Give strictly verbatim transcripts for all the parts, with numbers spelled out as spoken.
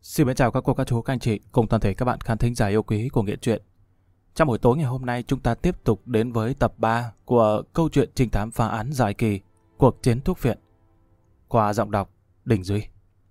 Xin mến chào các cô, các chú, các anh chị cùng toàn thể các bạn khán thính giả yêu quý của Nghiện Truyện. Trong buổi tối ngày hôm nay chúng ta tiếp tục đến với tập ba của câu chuyện trinh thám phá án dài kỳ Cuộc chiến thuốc viện qua giọng đọc Đình Duy.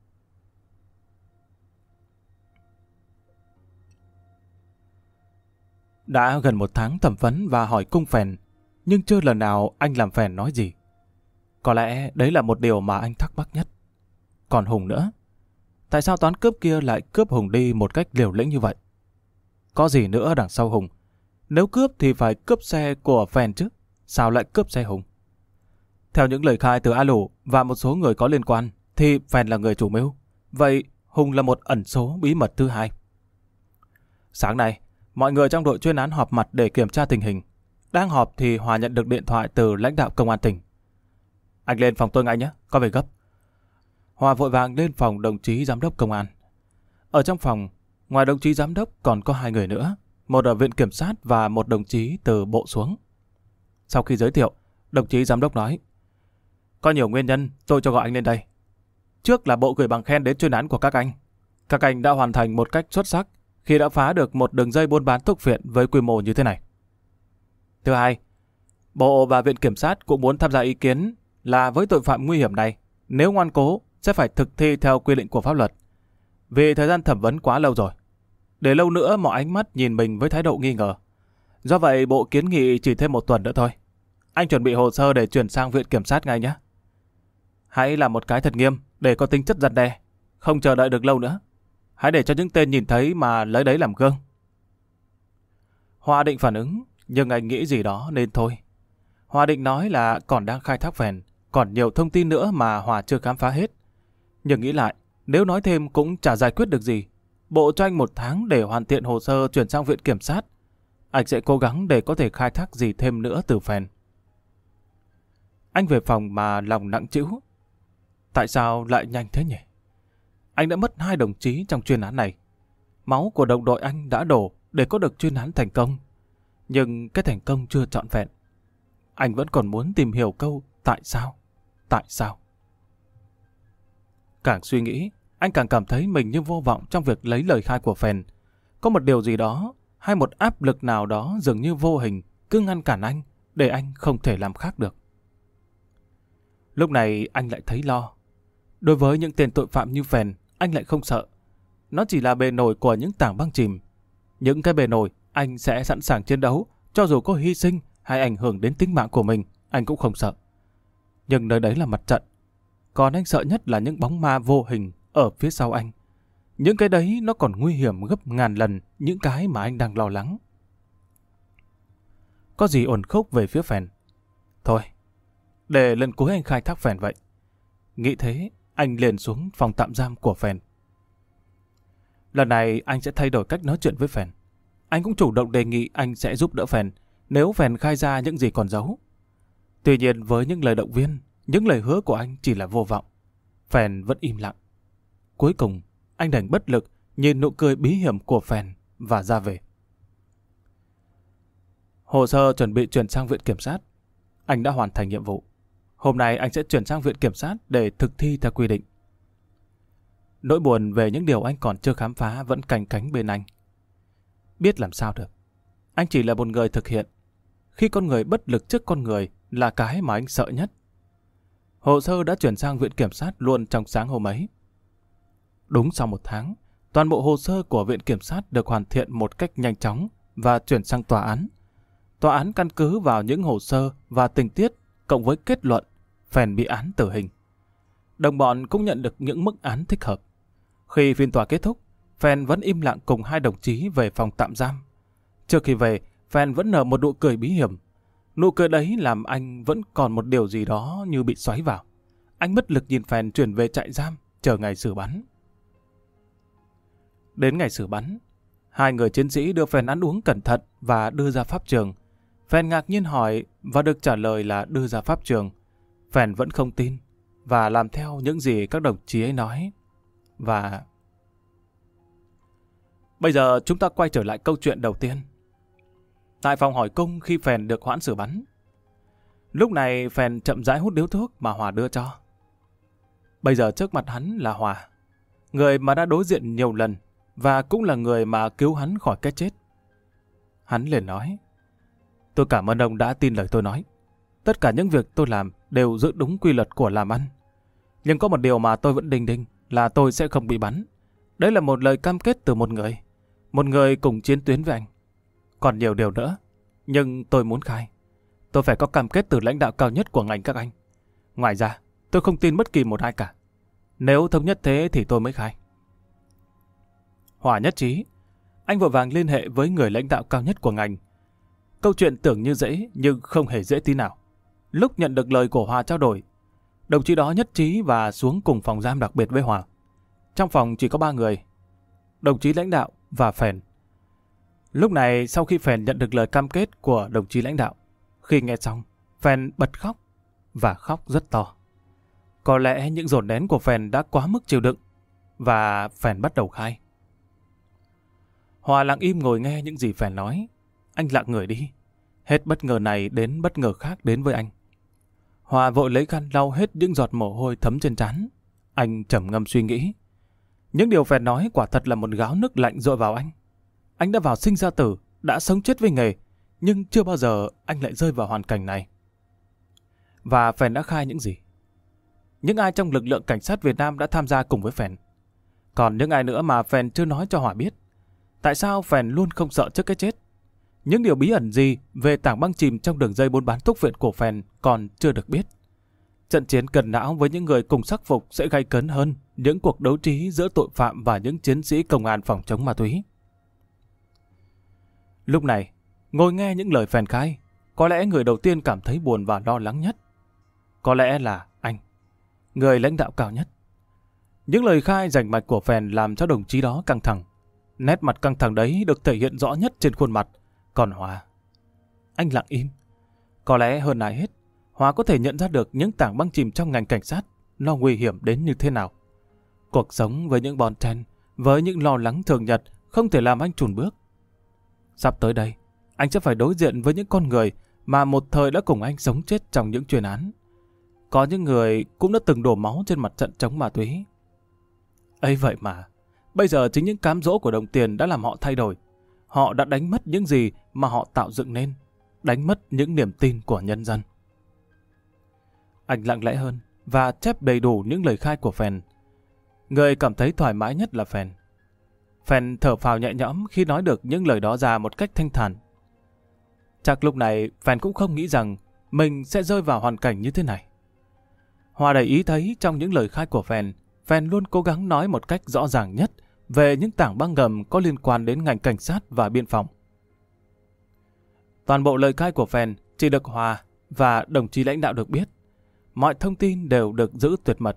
Đã gần một tháng thẩm vấn và hỏi cung phèn, nhưng chưa lần nào anh làm phèn nói gì. Có lẽ đấy là một điều mà anh thắc mắc nhất. Còn Hùng nữa, tại sao toán cướp kia lại cướp Hùng đi một cách liều lĩnh như vậy? Có gì nữa đằng sau Hùng? Nếu cướp thì phải cướp xe của phèn chứ, sao lại cướp xe Hùng? Theo những lời khai từ A Lũ và một số người có liên quan, thì phèn là người chủ mưu. Vậy Hùng là một ẩn số bí mật thứ hai. Sáng nay, mọi người trong đội chuyên án họp mặt để kiểm tra tình hình. Đang họp thì Hòa nhận được điện thoại từ lãnh đạo công an tỉnh. Anh lên phòng tôi ngay nhé, có việc gấp. Hòa vội vàng lên phòng đồng chí giám đốc công an. Ở trong phòng, ngoài đồng chí giám đốc còn có hai người nữa, một ở viện kiểm sát và một đồng chí từ bộ xuống. Sau khi giới thiệu, đồng chí giám đốc nói: Có nhiều nguyên nhân tôi cho gọi anh lên đây. Trước là bộ gửi bằng khen đến chuyên án của các anh. Các anh đã hoàn thành một cách xuất sắc khi đã phá được một đường dây buôn bán thuốc viện với quy mô như thế này. Thứ hai, bộ và viện kiểm sát cũng muốn tham gia ý kiến là với tội phạm nguy hiểm này, nếu ngoan cố sẽ phải thực thi theo quy định của pháp luật. Vì thời gian thẩm vấn quá lâu rồi, để lâu nữa mọi ánh mắt nhìn mình với thái độ nghi ngờ. Do vậy bộ kiến nghị chỉ thêm một tuần nữa thôi. Anh chuẩn bị hồ sơ để chuyển sang viện kiểm sát ngay nhé. Hãy làm một cái thật nghiêm để có tính chất răn đe, không chờ đợi được lâu nữa. Hãy để cho những tên nhìn thấy mà lấy đấy làm gương. Hòa định phản ứng, nhưng anh nghĩ gì đó nên thôi. Hòa định nói là còn đang khai thác phèn, còn nhiều thông tin nữa mà Hòa chưa khám phá hết. Nhưng nghĩ lại, nếu nói thêm cũng chả giải quyết được gì. Bộ cho anh một tháng để hoàn thiện hồ sơ chuyển sang viện kiểm sát. Anh sẽ cố gắng để có thể khai thác gì thêm nữa từ phèn. Anh về phòng mà lòng nặng trĩu. Tại sao lại nhanh thế nhỉ? Anh đã mất hai đồng chí trong chuyên án này. Máu của đồng đội anh đã đổ để có được chuyên án thành công. Nhưng cái thành công chưa trọn vẹn. Anh vẫn còn muốn tìm hiểu câu tại sao? Tại sao? Càng suy nghĩ, anh càng cảm thấy mình như vô vọng trong việc lấy lời khai của phèn. Có một điều gì đó hay một áp lực nào đó dường như vô hình cứ ngăn cản anh để anh không thể làm khác được. Lúc này anh lại thấy lo. Đối với những tên tội phạm như phèn, anh lại không sợ. Nó chỉ là bề nổi của những tảng băng chìm. Những cái bề nổi anh sẽ sẵn sàng chiến đấu, cho dù có hy sinh hay ảnh hưởng đến tính mạng của mình, anh cũng không sợ. Nhưng nơi đấy là mặt trận. Còn anh sợ nhất là những bóng ma vô hình ở phía sau anh. Những cái đấy nó còn nguy hiểm gấp ngàn lần những cái mà anh đang lo lắng. Có gì ổn khúc về phía phèn? Thôi, để lần cuối anh khai thác phèn vậy. Nghĩ thế, anh liền xuống phòng tạm giam của phèn. Lần này anh sẽ thay đổi cách nói chuyện với phèn. Anh cũng chủ động đề nghị anh sẽ giúp đỡ phèn nếu phèn khai ra những gì còn giấu. Tuy nhiên với những lời động viên, những lời hứa của anh chỉ là vô vọng. Phèn vẫn im lặng. Cuối cùng, anh đành bất lực nhìn nụ cười bí hiểm của phèn và ra về. Hồ sơ chuẩn bị chuyển sang viện kiểm sát. Anh đã hoàn thành nhiệm vụ. Hôm nay anh sẽ chuyển sang viện kiểm sát để thực thi theo quy định. Nỗi buồn về những điều anh còn chưa khám phá vẫn canh cánh bên anh. Biết làm sao được. Anh chỉ là một người thực hiện. Khi con người bất lực trước con người là cái mà anh sợ nhất. Hồ sơ đã chuyển sang viện kiểm sát luôn trong sáng hôm ấy. Đúng sau một tháng, toàn bộ hồ sơ của viện kiểm sát được hoàn thiện một cách nhanh chóng và chuyển sang tòa án. Tòa án căn cứ vào những hồ sơ và tình tiết cộng với kết luận phèn bị án tử hình. Đồng bọn cũng nhận được những mức án thích hợp. Khi phiên tòa kết thúc, phèn vẫn im lặng cùng hai đồng chí về phòng tạm giam. Trước khi về, phèn vẫn nở một nụ cười bí hiểm. Nụ cười đấy làm anh vẫn còn một điều gì đó như bị xoáy vào. Anh bất lực nhìn phèn chuyển về trại giam, chờ ngày xử bắn. Đến ngày xử bắn, hai người chiến sĩ đưa phèn ăn uống cẩn thận và đưa ra pháp trường. Phèn ngạc nhiên hỏi và được trả lời là đưa ra pháp trường. Phèn vẫn không tin và làm theo những gì các đồng chí ấy nói. Và... Bây giờ chúng ta quay trở lại câu chuyện đầu tiên. Tại phòng hỏi cung khi phèn được hoãn xử bắn. Lúc này phèn chậm rãi hút điếu thuốc mà Hòa đưa cho. Bây giờ trước mặt hắn là Hòa. người mà đã đối diện nhiều lần và cũng là người mà cứu hắn khỏi cái chết. Hắn liền nói, tôi cảm ơn ông đã tin lời tôi nói. Tất cả những việc tôi làm đều giữ đúng quy luật của làm ăn. Nhưng có một điều mà tôi vẫn đinh đinh là tôi sẽ không bị bắn. Đấy là một lời cam kết từ một người. Một người cùng chiến tuyến với anh. Còn nhiều điều nữa. Nhưng tôi muốn khai. Tôi phải có cam kết từ lãnh đạo cao nhất của ngành các anh. Ngoài ra, tôi không tin bất kỳ một ai cả. Nếu thống nhất thế thì tôi mới khai. Hòa nhất trí. Anh vội vàng liên hệ với người lãnh đạo cao nhất của ngành. Câu chuyện tưởng như dễ nhưng không hề dễ tí nào. Lúc nhận được lời của Hòa trao đổi, đồng chí đó nhất trí và xuống cùng phòng giam đặc biệt với Hòa. Trong phòng chỉ có ba người, đồng chí lãnh đạo và Phèn. Lúc này sau khi Phèn nhận được lời cam kết của đồng chí lãnh đạo, khi nghe xong, Phèn bật khóc và khóc rất to. Có lẽ những dồn nén của Phèn đã quá mức chịu đựng và Phèn bắt đầu khai. Hòa lặng im ngồi nghe những gì Phèn nói. Anh lặng người đi. Hết bất ngờ này đến bất ngờ khác đến với anh. Hòa vội lấy khăn lau hết những giọt mồ hôi thấm trên trán. Anh trầm ngâm suy nghĩ. Những điều Phèn nói quả thật là một gáo nước lạnh dội vào anh. Anh đã vào sinh ra tử, đã sống chết với nghề, nhưng chưa bao giờ anh lại rơi vào hoàn cảnh này. Và Phèn đã khai những gì? Những ai trong lực lượng cảnh sát Việt Nam đã tham gia cùng với Phèn? Còn những ai nữa mà Phèn chưa nói cho Hòa biết? Tại sao Phèn luôn không sợ trước cái chết? Những điều bí ẩn gì về tảng băng chìm trong đường dây buôn bán thuốc viện của Phèn còn chưa được biết. Trận chiến cần não với những người cùng sắc phục sẽ gay cấn hơn những cuộc đấu trí giữa tội phạm và những chiến sĩ công an phòng chống ma túy. Lúc này, ngồi nghe những lời Phèn khai, có lẽ người đầu tiên cảm thấy buồn và lo lắng nhất. Có lẽ là anh, người lãnh đạo cao nhất. Những lời khai rành mạch của Phèn làm cho đồng chí đó căng thẳng. Nét mặt căng thẳng đấy được thể hiện rõ nhất trên khuôn mặt. Còn Hòa, anh lặng im. Có lẽ hơn ai hết, Hòa có thể nhận ra được những tảng băng chìm trong ngành cảnh sát nó nguy hiểm đến như thế nào. Cuộc sống với những bon chen, với những lo lắng thường nhật không thể làm anh chùn bước. Sắp tới đây, anh sẽ phải đối diện với những con người mà một thời đã cùng anh sống chết trong những chuyên án. Có những người cũng đã từng đổ máu trên mặt trận chống ma túy. Ấy vậy mà, bây giờ chính những cám dỗ của đồng tiền đã làm họ thay đổi. Họ đã đánh mất những gì mà họ tạo dựng nên, đánh mất những niềm tin của nhân dân. Anh lặng lẽ hơn và chép đầy đủ những lời khai của Phèn. Người cảm thấy thoải mái nhất là Phèn. Phèn thở phào nhẹ nhõm khi nói được những lời đó ra một cách thanh thản. Chắc lúc này Phèn cũng không nghĩ rằng mình sẽ rơi vào hoàn cảnh như thế này. Hòa để ý thấy trong những lời khai của Phèn, Phèn luôn cố gắng nói một cách rõ ràng nhất về những tảng băng ngầm có liên quan đến ngành cảnh sát và biên phòng. Toàn bộ lời khai của Phèn chỉ được Hòa và đồng chí lãnh đạo được biết. Mọi thông tin đều được giữ tuyệt mật.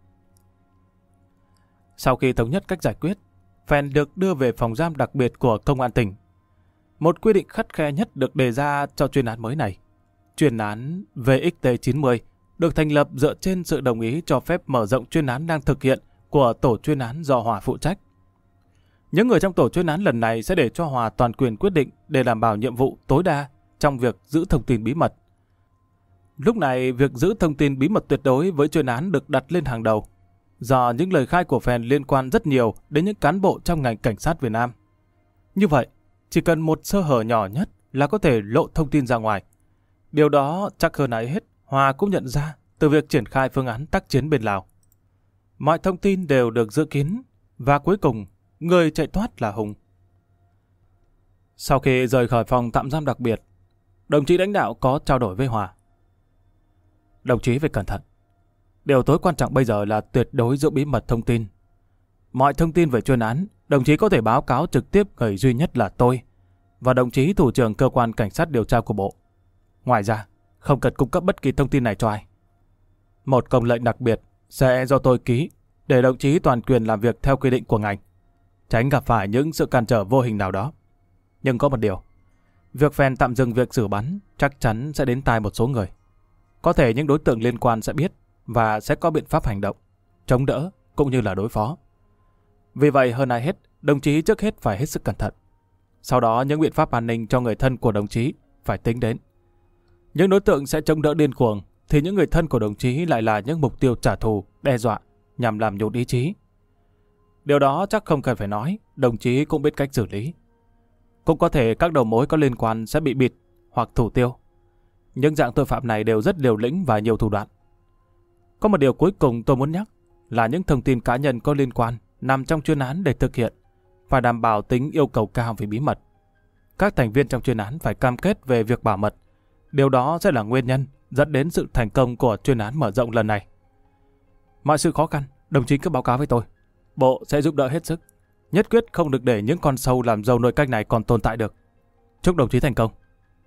Sau khi thống nhất cách giải quyết, Phèn được đưa về phòng giam đặc biệt của công an tỉnh. Một quy định khắt khe nhất được đề ra cho chuyên án mới này. Chuyên án V X T chín mươi được thành lập dựa trên sự đồng ý cho phép mở rộng chuyên án đang thực hiện của tổ chuyên án do Hòa phụ trách. Những người trong tổ chuyên án lần này sẽ để cho Hòa toàn quyền quyết định để đảm bảo nhiệm vụ tối đa trong việc giữ thông tin bí mật. Lúc này, việc giữ thông tin bí mật tuyệt đối với chuyên án được đặt lên hàng đầu, do những lời khai của Phèn liên quan rất nhiều đến những cán bộ trong ngành cảnh sát Việt Nam. Như vậy, chỉ cần một sơ hở nhỏ nhất là có thể lộ thông tin ra ngoài. Điều đó chắc hơn ai hết, Hòa cũng nhận ra từ việc triển khai phương án tác chiến bên Lào. Mọi thông tin đều được giữ kín, và cuối cùng, người chạy thoát là Hùng. Sau khi rời khỏi phòng tạm giam đặc biệt, đồng chí lãnh đạo có trao đổi với Hòa. Đồng chí phải cẩn thận. Điều tối quan trọng bây giờ là tuyệt đối giữ bí mật thông tin. Mọi thông tin về chuyên án, đồng chí có thể báo cáo trực tiếp người duy nhất là tôi và đồng chí thủ trưởng cơ quan cảnh sát điều tra của bộ. Ngoài ra, không cần cung cấp bất kỳ thông tin này cho ai. Một công lệnh đặc biệt sẽ do tôi ký để đồng chí toàn quyền làm việc theo quy định của ngành, tránh gặp phải những sự cản trở vô hình nào đó. Nhưng có một điều, việc Phèn tạm dừng việc xử bắn chắc chắn sẽ đến tai một số người. Có thể những đối tượng liên quan sẽ biết và sẽ có biện pháp hành động, chống đỡ cũng như là đối phó. Vì vậy hơn ai hết, đồng chí trước hết phải hết sức cẩn thận. Sau đó những biện pháp an ninh cho người thân của đồng chí phải tính đến. Những đối tượng sẽ chống đỡ điên cuồng thì những người thân của đồng chí lại là những mục tiêu trả thù, đe dọa nhằm làm nhụt ý chí. Điều đó chắc không cần phải nói, đồng chí cũng biết cách xử lý. Cũng có thể các đầu mối có liên quan sẽ bị bịt hoặc thủ tiêu. Những dạng tội phạm này đều rất liều lĩnh và nhiều thủ đoạn. Có một điều cuối cùng tôi muốn nhắc là những thông tin cá nhân có liên quan nằm trong chuyên án để thực hiện phải đảm bảo tính yêu cầu cao về bí mật. Các thành viên trong chuyên án phải cam kết về việc bảo mật. Điều đó sẽ là nguyên nhân dẫn đến sự thành công của chuyên án mở rộng lần này. Mọi sự khó khăn, đồng chí cứ báo cáo với tôi. Bộ sẽ giúp đỡ hết sức. Nhất quyết không được để những con sâu làm dầu nội canh này còn tồn tại được. Chúc đồng chí thành công.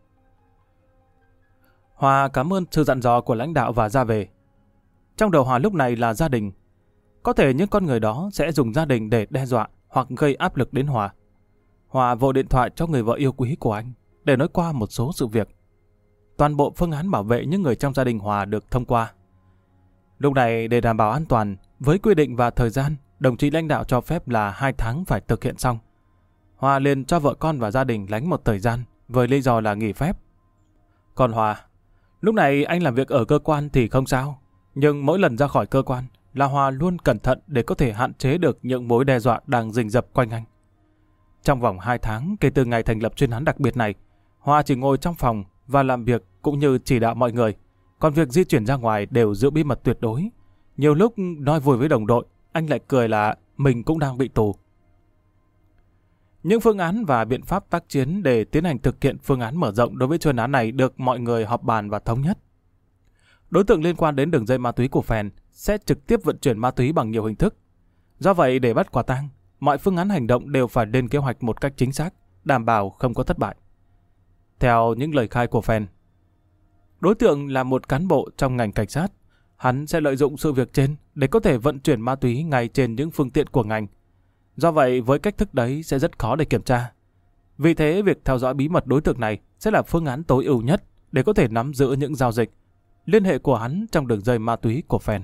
Hòa cảm ơn sự dặn dò của lãnh đạo và ra về. Trong đầu Hòa lúc này là gia đình. Có thể những con người đó sẽ dùng gia đình để đe dọa hoặc gây áp lực đến Hòa. Hòa vội điện thoại cho người vợ yêu quý của anh để nói qua một số sự việc. Toàn bộ phương án bảo vệ những người trong gia đình Hòa được thông qua. Lúc này để đảm bảo an toàn, với quy định và thời gian, đồng chí lãnh đạo cho phép là hai tháng phải thực hiện xong. Hòa liền cho vợ con và gia đình lánh một thời gian với lý do là nghỉ phép. Còn Hòa, lúc này anh làm việc ở cơ quan thì không sao, nhưng mỗi lần ra khỏi cơ quan là Hòa luôn cẩn thận để có thể hạn chế được những mối đe dọa đang rình rập quanh anh. Trong vòng hai tháng kể từ ngày thành lập chuyên án đặc biệt này, Hòa chỉ ngồi trong phòng và làm việc cũng như chỉ đạo mọi người, còn việc di chuyển ra ngoài đều giữ bí mật tuyệt đối. Nhiều lúc nói vui với đồng đội, anh lại cười là mình cũng đang bị tù. Những phương án và biện pháp tác chiến để tiến hành thực hiện phương án mở rộng đối với chuyên án này được mọi người họp bàn và thống nhất. Đối tượng liên quan đến đường dây ma túy của Phèn sẽ trực tiếp vận chuyển ma túy bằng nhiều hình thức. Do vậy, để bắt quả tang, mọi phương án hành động đều phải lên kế hoạch một cách chính xác, đảm bảo không có thất bại. Theo những lời khai của Phèn, đối tượng là một cán bộ trong ngành cảnh sát. Hắn sẽ lợi dụng sự việc trên để có thể vận chuyển ma túy ngay trên những phương tiện của ngành. Do vậy, với cách thức đấy sẽ rất khó để kiểm tra. Vì thế, việc theo dõi bí mật đối tượng này sẽ là phương án tối ưu nhất để có thể nắm giữ những giao dịch, liên hệ của hắn trong đường dây ma túy của Phèn.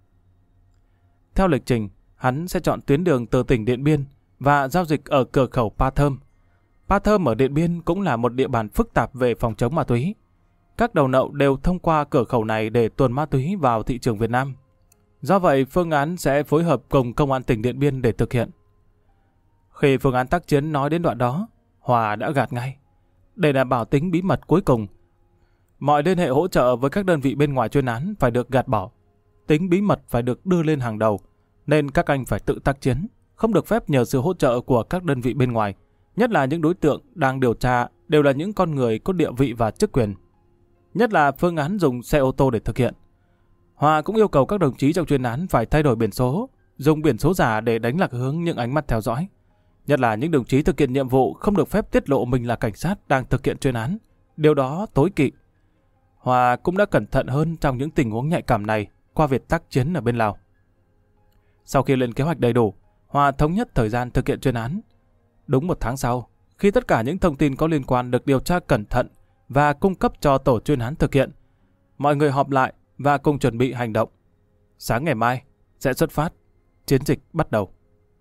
Theo lịch trình, hắn sẽ chọn tuyến đường từ tỉnh Điện Biên và giao dịch ở cửa khẩu Pa Thơm. Pa Thơm ở Điện Biên cũng là một địa bàn phức tạp về phòng chống ma túy. Các đầu nậu đều thông qua cửa khẩu này để tuồn ma túy vào thị trường Việt Nam. Do vậy, phương án sẽ phối hợp cùng Công an tỉnh Điện Biên để thực hiện. Khi phương án tác chiến nói đến đoạn đó, Hòa đã gạt ngay. Để đảm bảo tính bí mật cuối cùng, mọi liên hệ hỗ trợ với các đơn vị bên ngoài chuyên án phải được gạt bỏ. Tính bí mật phải được đưa lên hàng đầu, nên các anh phải tự tác chiến, không được phép nhờ sự hỗ trợ của các đơn vị bên ngoài, nhất là những đối tượng đang điều tra đều là những con người có địa vị và chức quyền. Nhất là phương án dùng xe ô tô để thực hiện. Hòa cũng yêu cầu các đồng chí trong chuyên án phải thay đổi biển số, dùng biển số giả để đánh lạc hướng những ánh mắt theo dõi. Nhất là những đồng chí thực hiện nhiệm vụ không được phép tiết lộ mình là cảnh sát đang thực hiện chuyên án. Điều đó tối kỵ. Hòa cũng đã cẩn thận hơn trong những tình huống nhạy cảm này qua việc tác chiến ở bên Lào. Sau khi lên kế hoạch đầy đủ, Hòa thống nhất thời gian thực hiện chuyên án. Đúng một tháng sau, khi tất cả những thông tin có liên quan được điều tra cẩn thận và cung cấp cho tổ chuyên án thực hiện, mọi người họp lại và cùng chuẩn bị hành động. Sáng ngày mai sẽ xuất phát, chiến dịch bắt đầu.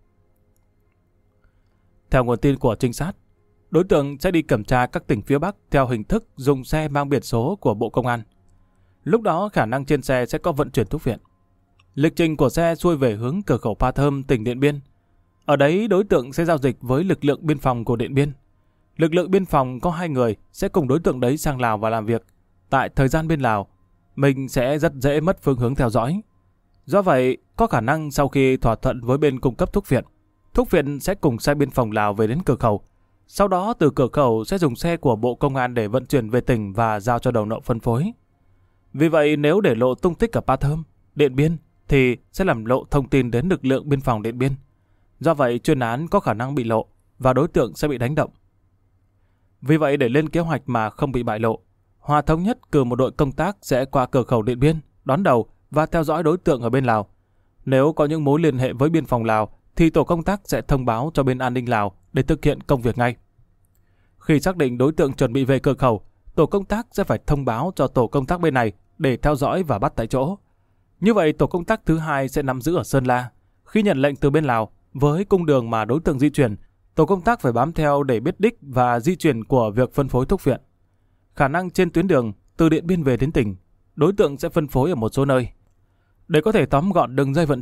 Theo nguồn tin của trinh sát, đối tượng sẽ đi kiểm tra các tỉnh phía Bắc theo hình thức dùng xe mang biển số của Bộ Công an. Lúc đó khả năng trên xe sẽ có vận chuyển thuốc viện. Lịch trình của xe xuôi về hướng cửa khẩu Pa Thơm, tỉnh Điện Biên. Ở đấy đối tượng sẽ giao dịch với lực lượng biên phòng của Điện Biên. Lực lượng biên phòng có hai người sẽ cùng đối tượng đấy sang Lào và làm việc. Tại thời gian bên Lào, mình sẽ rất dễ mất phương hướng theo dõi. Do vậy, có khả năng sau khi thỏa thuận với bên cung cấp thuốc viện, thuốc viện sẽ cùng xe biên phòng Lào về đến cửa khẩu. Sau đó từ cửa khẩu sẽ dùng xe của Bộ Công an để vận chuyển về tỉnh và giao cho đầu nậu phân phối. Vì vậy, nếu để lộ tung tích ở Pa Thơm, Điện Biên, thì sẽ làm lộ thông tin đến lực lượng biên phòng Điện Biên. Do vậy, chuyên án có khả năng bị lộ và đối tượng sẽ bị đánh động. Vì vậy, để lên kế hoạch mà không bị bại lộ, Hòa thống nhất cử một đội công tác sẽ qua cửa khẩu Điện Biên, đón đầu và theo dõi đối tượng ở bên Lào. Nếu có những mối liên hệ với biên phòng Lào, thì tổ công tác sẽ thông báo cho bên an ninh Lào để thực hiện công việc ngay. Khi xác định đối tượng chuẩn bị về cửa khẩu, tổ công tác sẽ phải thông báo cho tổ công tác bên này để theo dõi và bắt tại chỗ. Như vậy, tổ công tác thứ hai sẽ nắm giữ ở Sơn La. Khi nhận lệnh từ bên Lào, với cung đường mà đối tượng di chuyển, tổ công tác phải bám theo để biết đích và di chuyển của việc phân phối thuốc viện. Khả năng trên tuyến đường từ Điện Biên về đến tỉnh, đối tượng sẽ phân phối ở một số nơi. Để có thể tóm gọn đường dây vận chuyển,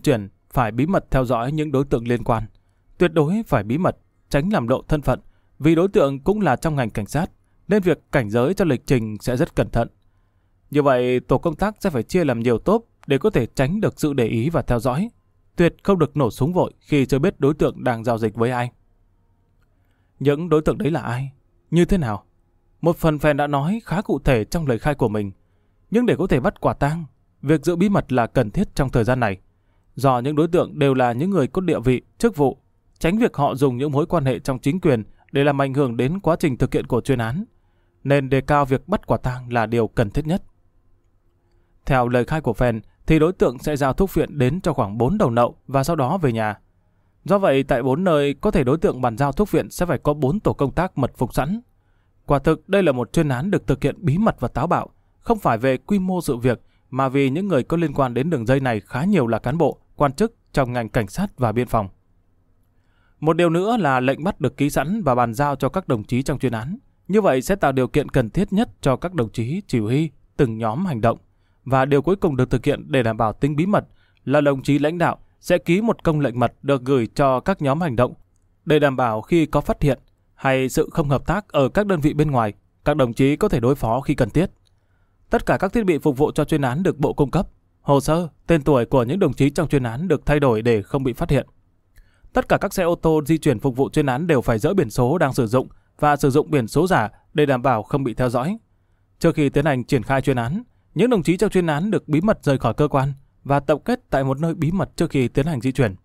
phải bí mật theo dõi những đối tượng liên quan. Tuyệt đối phải bí mật, tránh làm lộ thân phận, vì đối tượng cũng là trong ngành cảnh sát, nên việc cảnh giới cho lịch trình sẽ rất cẩn thận. Như vậy, tổ công tác sẽ phải chia làm nhiều tốp để có thể tránh được sự để ý và theo dõi. Tuyệt không được nổ súng vội khi chưa biết đối tượng đang giao dịch với ai. Những đối tượng đấy là ai? Như thế nào? Một phần Phèn đã nói khá cụ thể trong lời khai của mình. Nhưng để có thể bắt quả tang, việc giữ bí mật là cần thiết trong thời gian này. Do những đối tượng đều là những người có địa vị, chức vụ, tránh việc họ dùng những mối quan hệ trong chính quyền để làm ảnh hưởng đến quá trình thực hiện của chuyên án, nên đề cao việc bắt quả tang là điều cần thiết nhất. Theo lời khai của Phèn, thì đối tượng sẽ giao thuốc phiện đến cho khoảng bốn đầu nậu và sau đó về nhà. Do vậy, tại bốn nơi có thể đối tượng bàn giao thuốc phiện sẽ phải có bốn tổ công tác mật phục sẵn. Quả thực đây là một chuyên án được thực hiện bí mật và táo bạo, không phải về quy mô sự việc, mà vì những người có liên quan đến đường dây này khá nhiều là cán bộ, quan chức trong ngành cảnh sát và biên phòng. Một điều nữa là lệnh bắt được ký sẵn và bàn giao cho các đồng chí trong chuyên án. Như vậy sẽ tạo điều kiện cần thiết nhất cho các đồng chí chỉ huy từng nhóm hành động. Và điều cuối cùng được thực hiện để đảm bảo tính bí mật là đồng chí lãnh đạo sẽ ký một công lệnh mật được gửi cho các nhóm hành động để đảm bảo khi có phát hiện hay sự không hợp tác ở các đơn vị bên ngoài, các đồng chí có thể đối phó khi cần thiết. Tất cả các thiết bị phục vụ cho chuyên án được Bộ cung cấp. Hồ sơ, tên tuổi của những đồng chí trong chuyên án được thay đổi để không bị phát hiện. Tất cả các xe ô tô di chuyển phục vụ chuyên án đều phải dỡ biển số đang sử dụng và sử dụng biển số giả để đảm bảo không bị theo dõi. Trước khi tiến hành triển khai chuyên án, những đồng chí trong chuyên án được bí mật rời khỏi cơ quan và tập kết tại một nơi bí mật trước khi tiến hành di chuyển.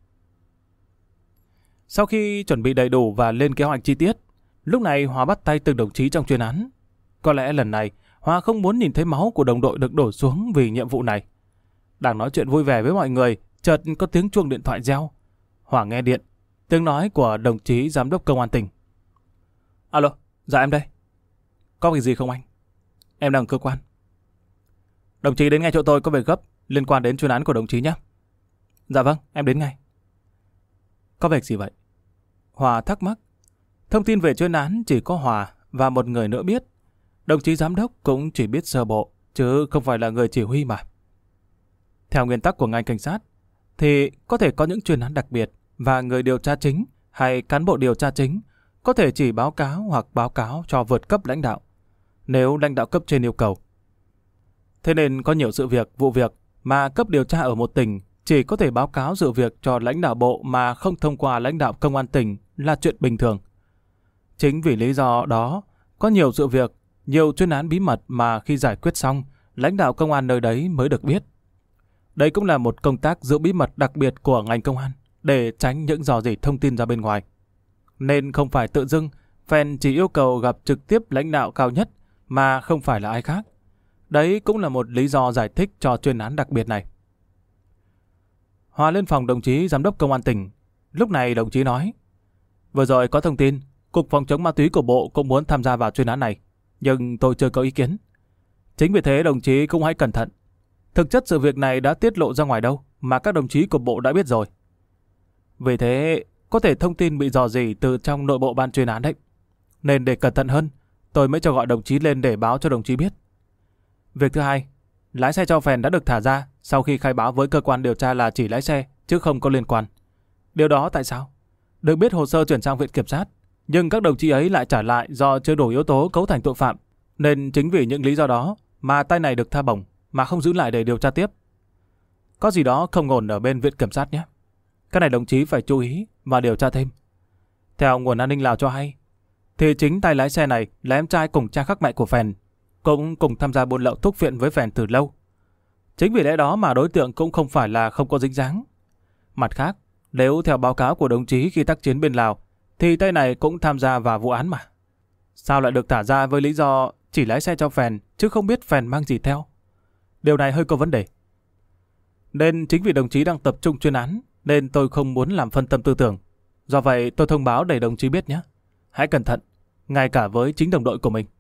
Sau khi chuẩn bị đầy đủ và lên kế hoạch chi tiết, lúc này Hòa bắt tay từng đồng chí trong chuyên án. Có lẽ lần này Hòa không muốn nhìn thấy máu của đồng đội được đổ xuống vì nhiệm vụ này. Đang nói chuyện vui vẻ với mọi người, chợt có tiếng chuông điện thoại reo. Hòa nghe điện, tiếng nói của đồng chí giám đốc công an tỉnh. Alo, dạ em đây. Có việc gì không anh? Em đang ở cơ quan. Đồng chí đến ngay chỗ tôi có việc gấp liên quan đến chuyên án của đồng chí nhé. Dạ vâng, em đến ngay. Có việc gì vậy? Hòa thắc mắc. Thông tin về chuyên án chỉ có Hòa và một người nữa biết. Đồng chí giám đốc cũng chỉ biết sơ bộ, chứ không phải là người chỉ huy mà. Theo nguyên tắc của ngành cảnh sát, thì có thể có những chuyên án đặc biệt và người điều tra chính hay cán bộ điều tra chính có thể chỉ báo cáo hoặc báo cáo cho vượt cấp lãnh đạo, nếu lãnh đạo cấp trên yêu cầu. Thế nên có nhiều sự việc, vụ việc mà cấp điều tra ở một tỉnh chỉ có thể báo cáo sự việc cho lãnh đạo bộ mà không thông qua lãnh đạo công an tỉnh là chuyện bình thường. Chính vì lý do đó, có nhiều sự việc, nhiều chuyên án bí mật mà khi giải quyết xong, lãnh đạo công an nơi đấy mới được biết. Đây cũng là một công tác giữ bí mật đặc biệt của ngành công an để tránh những rò rỉ thông tin ra bên ngoài. Nên không phải tự dưng, Phèn chỉ yêu cầu gặp trực tiếp lãnh đạo cao nhất mà không phải là ai khác. Đấy cũng là một lý do giải thích cho chuyên án đặc biệt này. Hòa lên phòng đồng chí giám đốc công an tỉnh. Lúc này đồng chí nói: vừa rồi có thông tin, Cục Phòng chống ma túy của Bộ cũng muốn tham gia vào chuyên án này, nhưng tôi chưa có ý kiến. Chính vì thế đồng chí cũng hãy cẩn thận. Thực chất sự việc này đã tiết lộ ra ngoài đâu mà các đồng chí của Bộ đã biết rồi. Vì thế có thể thông tin bị rò rỉ từ trong nội bộ ban chuyên án đấy. Nên để cẩn thận hơn, tôi mới cho gọi đồng chí lên để báo cho đồng chí biết. Việc thứ hai, lái xe cho Phèn đã được thả ra sau khi khai báo với cơ quan điều tra là chỉ lái xe chứ không có liên quan. Điều đó tại sao? Được biết hồ sơ chuyển sang viện kiểm sát, nhưng các đồng chí ấy lại trả lại do chưa đủ yếu tố cấu thành tội phạm, nên chính vì những lý do đó mà tay này được tha bổng mà không giữ lại để điều tra tiếp. Có gì đó không ổn ở bên viện kiểm sát nhé. Cái này đồng chí phải chú ý và điều tra thêm. Theo nguồn an ninh Lào cho hay, thì chính tay lái xe này là em trai cùng cha khác mẹ của Phèn, cũng cùng tham gia buôn lậu thuốc phiện với Phèn từ lâu. Chính vì lẽ đó mà đối tượng cũng không phải là không có dính dáng. Mặt khác, nếu theo báo cáo của đồng chí khi tác chiến bên Lào, thì tay này cũng tham gia vào vụ án mà. Sao lại được thả ra với lý do chỉ lái xe cho Phèn chứ không biết Phèn mang gì theo? Điều này hơi có vấn đề. Nên chính vì đồng chí đang tập trung chuyên án nên tôi không muốn làm phân tâm tư tưởng. Do vậy tôi thông báo để đồng chí biết nhé. Hãy cẩn thận, ngay cả với chính đồng đội của mình.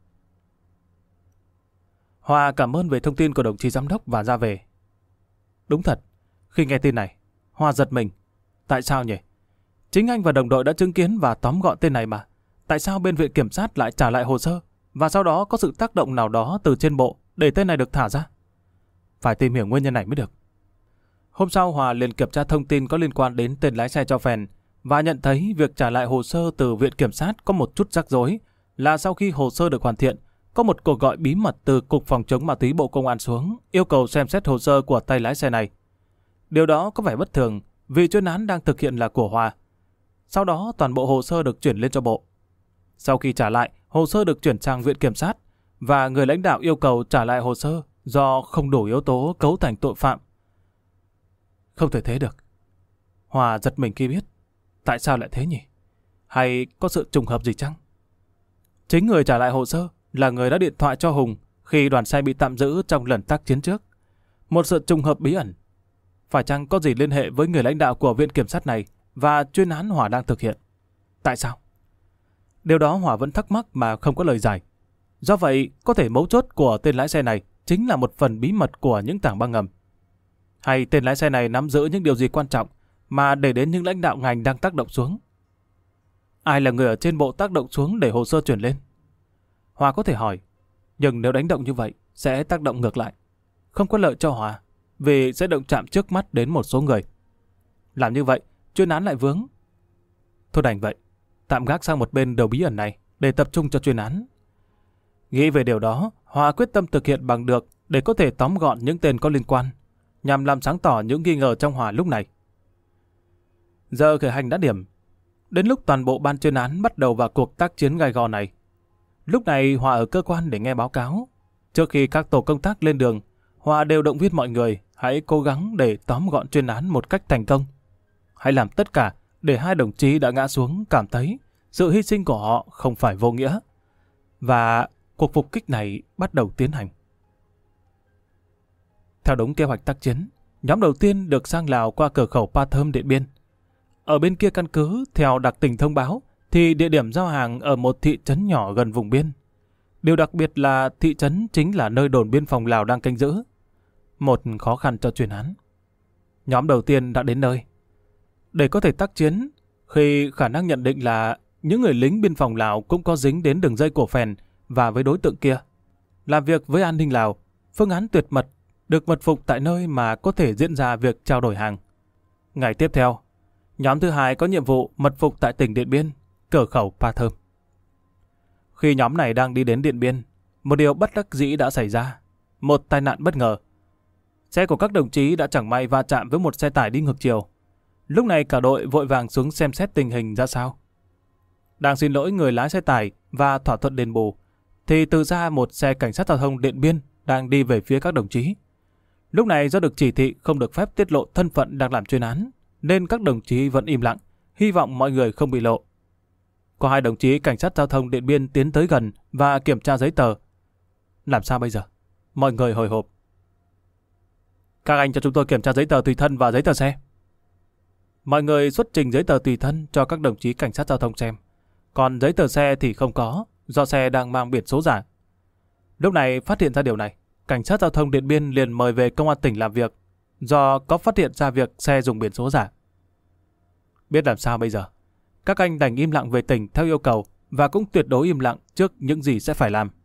Hòa cảm ơn về thông tin của đồng chí giám đốc và ra về. Đúng thật, khi nghe tin này, Hòa giật mình. Tại sao nhỉ? Chính anh và đồng đội đã chứng kiến và tóm gọn tên này mà. Tại sao bên viện kiểm sát lại trả lại hồ sơ và sau đó có sự tác động nào đó từ trên bộ để tên này được thả ra? Phải tìm hiểu nguyên nhân này mới được. Hôm sau Hòa liền kiểm tra thông tin có liên quan đến tên lái xe cho phèn và nhận thấy việc trả lại hồ sơ từ viện kiểm sát có một chút rắc rối, là sau khi hồ sơ được hoàn thiện, có một cuộc gọi bí mật từ Cục Phòng chống ma túy Bộ Công an xuống yêu cầu xem xét hồ sơ của tay lái xe này. Điều đó có vẻ bất thường vì chuyên án đang thực hiện là của Hòa. Sau đó toàn bộ hồ sơ được chuyển lên cho Bộ. Sau khi trả lại, hồ sơ được chuyển sang viện kiểm sát và người lãnh đạo yêu cầu trả lại hồ sơ do không đủ yếu tố cấu thành tội phạm. Không thể thế được. Hòa giật mình khi biết. Tại sao lại thế nhỉ? Hay có sự trùng hợp gì chăng? Chính người trả lại hồ sơ là người đã điện thoại cho Hùng khi đoàn xe bị tạm giữ trong lần tác chiến trước. Một sự trùng hợp bí ẩn. Phải chăng có gì liên hệ với người lãnh đạo của viện kiểm sát này và chuyên án Hòa đang thực hiện? Tại sao? Điều đó Hòa vẫn thắc mắc mà không có lời giải. Do vậy, có thể mấu chốt của tên lái xe này chính là một phần bí mật của những tảng băng ngầm. Hay tên lái xe này nắm giữ những điều gì quan trọng mà để đến những lãnh đạo ngành đang tác động xuống? Ai là người ở trên bộ tác động xuống để hồ sơ chuyển lên? Hòa có thể hỏi, nhưng nếu đánh động như vậy sẽ tác động ngược lại. Không có lợi cho Hòa, vì sẽ động chạm trước mắt đến một số người. Làm như vậy, chuyên án lại vướng. Thôi đành vậy, tạm gác sang một bên đầu bí ẩn này để tập trung cho chuyên án. Nghĩ về điều đó, Hòa quyết tâm thực hiện bằng được để có thể tóm gọn những tên có liên quan, nhằm làm sáng tỏ những nghi ngờ trong Hòa lúc này. Giờ khởi hành đã điểm. Đến lúc toàn bộ ban chuyên án bắt đầu vào cuộc tác chiến gay go này. Lúc này Hòa ở cơ quan để nghe báo cáo. Trước khi các tổ công tác lên đường, Hòa đều động viên mọi người hãy cố gắng để tóm gọn chuyên án một cách thành công. Hãy làm tất cả để hai đồng chí đã ngã xuống cảm thấy sự hy sinh của họ không phải vô nghĩa. Và cuộc phục kích này bắt đầu tiến hành. Theo đúng kế hoạch tác chiến, nhóm đầu tiên được sang Lào qua cửa khẩu Pa Thơm, Điện Biên. Ở bên kia căn cứ, theo đặc tình thông báo, thì địa điểm giao hàng ở một thị trấn nhỏ gần vùng biên. Điều đặc biệt là thị trấn chính là nơi đồn biên phòng Lào đang canh giữ. Một khó khăn cho chuyên án. Nhóm đầu tiên đã đến nơi. Để có thể tác chiến, khi khả năng nhận định là những người lính biên phòng Lào cũng có dính đến đường dây của phèn và với đối tượng kia. Làm việc với an ninh Lào, phương án tuyệt mật được mật phục tại nơi mà có thể diễn ra việc trao đổi hàng. Ngày tiếp theo, nhóm thứ hai có nhiệm vụ mật phục tại tỉnh Điện Biên, cửa khẩu Pa Thơm. Khi nhóm này đang đi đến Điện Biên, một điều bất đắc dĩ đã xảy ra. Một tai nạn bất ngờ. Xe của các đồng chí đã chẳng may va chạm với một xe tải đi ngược chiều. Lúc này cả đội vội vàng xuống xem xét tình hình ra sao. Đang xin lỗi người lái xe tải và thỏa thuận đền bù, thì từ xa một xe cảnh sát giao thông Điện Biên đang đi về phía các đồng chí. Lúc này do được chỉ thị không được phép tiết lộ thân phận đang làm chuyên án, nên các đồng chí vẫn im lặng, hy vọng mọi người không bị lộ. Có hai đồng chí cảnh sát giao thông Điện Biên tiến tới gần và kiểm tra giấy tờ. Làm sao bây giờ? Mọi người hồi hộp. Các anh cho chúng tôi kiểm tra giấy tờ tùy thân và giấy tờ xe. Mọi người xuất trình giấy tờ tùy thân cho các đồng chí cảnh sát giao thông xem. Còn giấy tờ xe thì không có, do xe đang mang biển số giả. Lúc này phát hiện ra điều này, cảnh sát giao thông Điện Biên liền mời về công an tỉnh làm việc, do có phát hiện ra việc xe dùng biển số giả. Biết làm sao bây giờ? Các anh đành im lặng về tỉnh theo yêu cầu và cũng tuyệt đối im lặng trước những gì sẽ phải làm.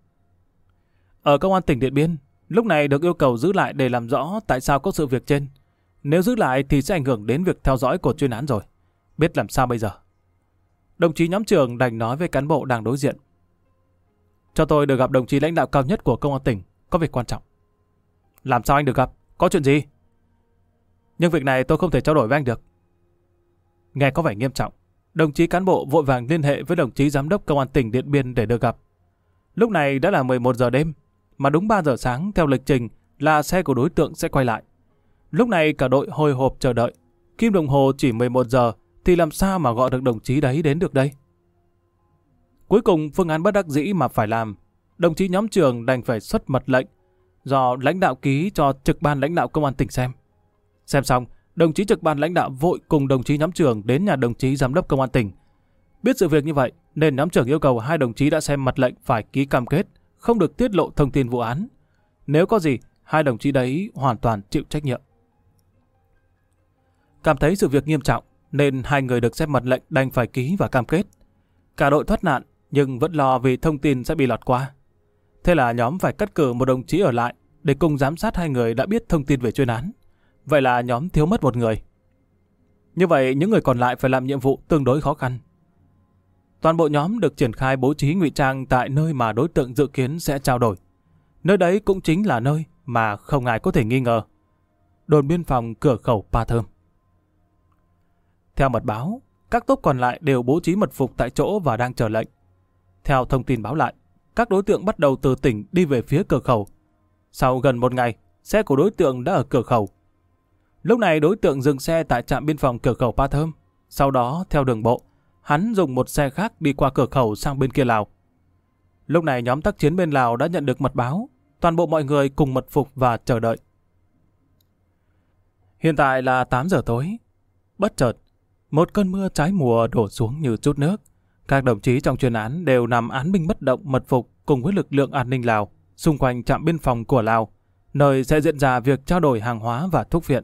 Ở công an tỉnh Điện Biên, lúc này được yêu cầu giữ lại để làm rõ tại sao có sự việc trên. Nếu giữ lại thì sẽ ảnh hưởng đến việc theo dõi của chuyên án rồi. Biết làm sao bây giờ? Đồng chí nhóm trưởng đành nói với cán bộ đang đối diện. Cho tôi được gặp đồng chí lãnh đạo cao nhất của công an tỉnh, có việc quan trọng. Làm sao anh được gặp? Có chuyện gì? Nhưng việc này tôi không thể trao đổi với anh được. Nghe có vẻ nghiêm trọng, đồng chí cán bộ vội vàng liên hệ với đồng chí giám đốc công an tỉnh Điện Biên để được gặp. Lúc này đã là mười một giờ đêm, mà đúng ba giờ sáng theo lịch trình là xe của đối tượng sẽ quay lại. Lúc này cả đội hồi hộp chờ đợi. Kim đồng hồ chỉ mười một giờ thì làm sao mà gọi được đồng chí đấy đến được đây? Cuối cùng phương án bất đắc dĩ mà phải làm, đồng chí nhóm trưởng đành phải xuất mật lệnh do lãnh đạo ký cho trực ban lãnh đạo công an tỉnh xem. Xem xong, đồng chí trực ban lãnh đạo vội cùng đồng chí nhóm trưởng đến nhà đồng chí giám đốc công an tỉnh. Biết sự việc như vậy nên nhóm trưởng yêu cầu hai đồng chí đã xem mật lệnh phải ký cam kết không được tiết lộ thông tin vụ án. Nếu có gì, hai đồng chí đấy hoàn toàn chịu trách nhiệm. Cảm thấy sự việc nghiêm trọng nên hai người được xem mật lệnh đành phải ký và cam kết. Cả đội thoát nạn nhưng vẫn lo vì thông tin sẽ bị lọt qua. Thế là nhóm phải cắt cử một đồng chí ở lại để cùng giám sát hai người đã biết thông tin về chuyên án Vậy là nhóm thiếu mất một người. Như vậy những người còn lại phải làm nhiệm vụ tương đối khó khăn. Toàn bộ nhóm được triển khai bố trí ngụy trang tại nơi mà đối tượng dự kiến sẽ trao đổi. Nơi đấy cũng chính là nơi mà không ai có thể nghi ngờ. Đồn biên phòng cửa khẩu Pa Thơm. Theo mật báo, các tốp còn lại đều bố trí mật phục tại chỗ và đang chờ lệnh. Theo thông tin báo lại, các đối tượng bắt đầu từ tỉnh đi về phía cửa khẩu. Sau gần một ngày, xe của đối tượng đã ở cửa khẩu. Lúc này đối tượng dừng xe tại trạm biên phòng cửa khẩu Pa Thơm. Sau đó, theo đường bộ, hắn dùng một xe khác đi qua cửa khẩu sang bên kia Lào. Lúc này nhóm tác chiến bên Lào đã nhận được mật báo. Toàn bộ mọi người cùng mật phục và chờ đợi. Hiện tại là tám giờ tối. Bất chợt, một cơn mưa trái mùa đổ xuống như chút nước. Các đồng chí trong chuyên án đều nằm án binh bất động mật phục cùng với lực lượng an ninh Lào xung quanh trạm biên phòng của Lào, nơi sẽ diễn ra việc trao đổi hàng hóa và thuốc viện.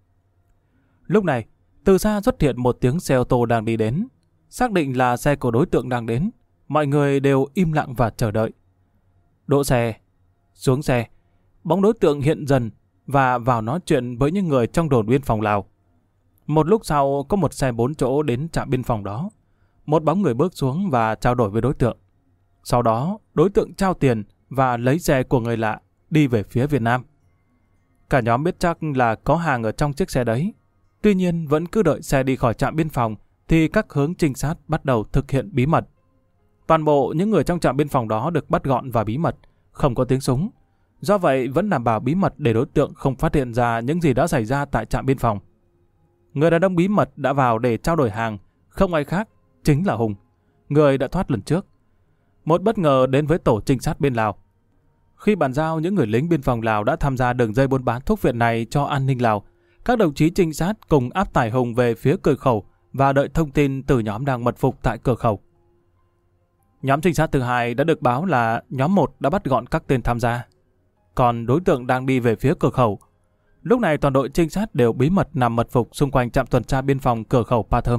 Lúc này, từ xa xuất hiện một tiếng xe ô tô đang đi đến. Xác định là xe của đối tượng đang đến, mọi người đều im lặng và chờ đợi. Đỗ xe, xuống xe, bóng đối tượng hiện dần và vào nói chuyện với những người trong đồn biên phòng Lào. Một lúc sau có một xe bốn chỗ đến trạm biên phòng đó. Một bóng người bước xuống và trao đổi với đối tượng. Sau đó, đối tượng trao tiền và lấy xe của người lạ đi về phía Việt Nam. Cả nhóm biết chắc là có hàng ở trong chiếc xe đấy. Tuy nhiên vẫn cứ đợi xe đi khỏi trạm biên phòng thì các hướng trinh sát bắt đầu thực hiện bí mật. Toàn bộ những người trong trạm biên phòng đó được bắt gọn và bí mật, không có tiếng súng. Do vậy vẫn đảm bảo bí mật để đối tượng không phát hiện ra những gì đã xảy ra tại trạm biên phòng. Người đàn ông bí mật đã vào để trao đổi hàng, không ai khác, chính là Hùng, người đã thoát lần trước. Một bất ngờ đến với tổ trinh sát bên Lào. Khi bàn giao những người lính biên phòng Lào đã tham gia đường dây buôn bán thuốc viện này cho an ninh Lào, các đồng chí trinh sát cùng áp tải Hùng về phía cửa khẩu và đợi thông tin từ nhóm đang mật phục tại cửa khẩu. Nhóm trinh sát thứ hai đã được báo là nhóm một đã bắt gọn các tên tham gia, còn đối tượng đang đi về phía cửa khẩu. Lúc này toàn đội trinh sát đều bí mật nằm mật phục xung quanh trạm tuần tra biên phòng cửa khẩu Pa Thơm.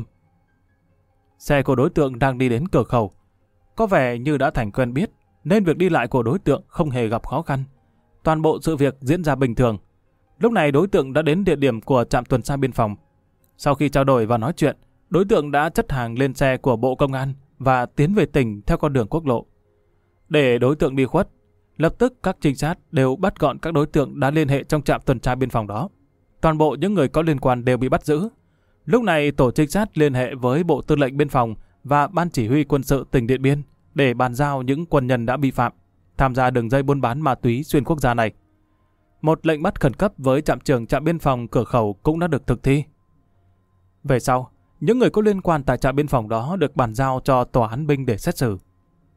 Xe của đối tượng đang đi đến cửa khẩu. Có vẻ như đã thành quen biết, nên việc đi lại của đối tượng không hề gặp khó khăn. Toàn bộ sự việc diễn ra bình thường. Lúc này đối tượng đã đến địa điểm của trạm tuần tra biên phòng. Sau khi trao đổi và nói chuyện, đối tượng đã chất hàng lên xe của Bộ Công an và tiến về tỉnh theo con đường quốc lộ. Để đối tượng đi khuất, lập tức các trinh sát đều bắt gọn các đối tượng đã liên hệ trong trạm tuần tra biên phòng đó. Toàn bộ những người có liên quan đều bị bắt giữ. Lúc này tổ trinh sát liên hệ với Bộ Tư lệnh Biên phòng và Ban Chỉ huy Quân sự tỉnh Điện Biên để bàn giao những quân nhân đã vi phạm tham gia đường dây buôn bán ma túy xuyên quốc gia này. Một lệnh bắt khẩn cấp với trạm trưởng trạm biên phòng cửa khẩu cũng đã được thực thi. Về sau, những người có liên quan tại trạm biên phòng đó được bàn giao cho tòa án binh để xét xử.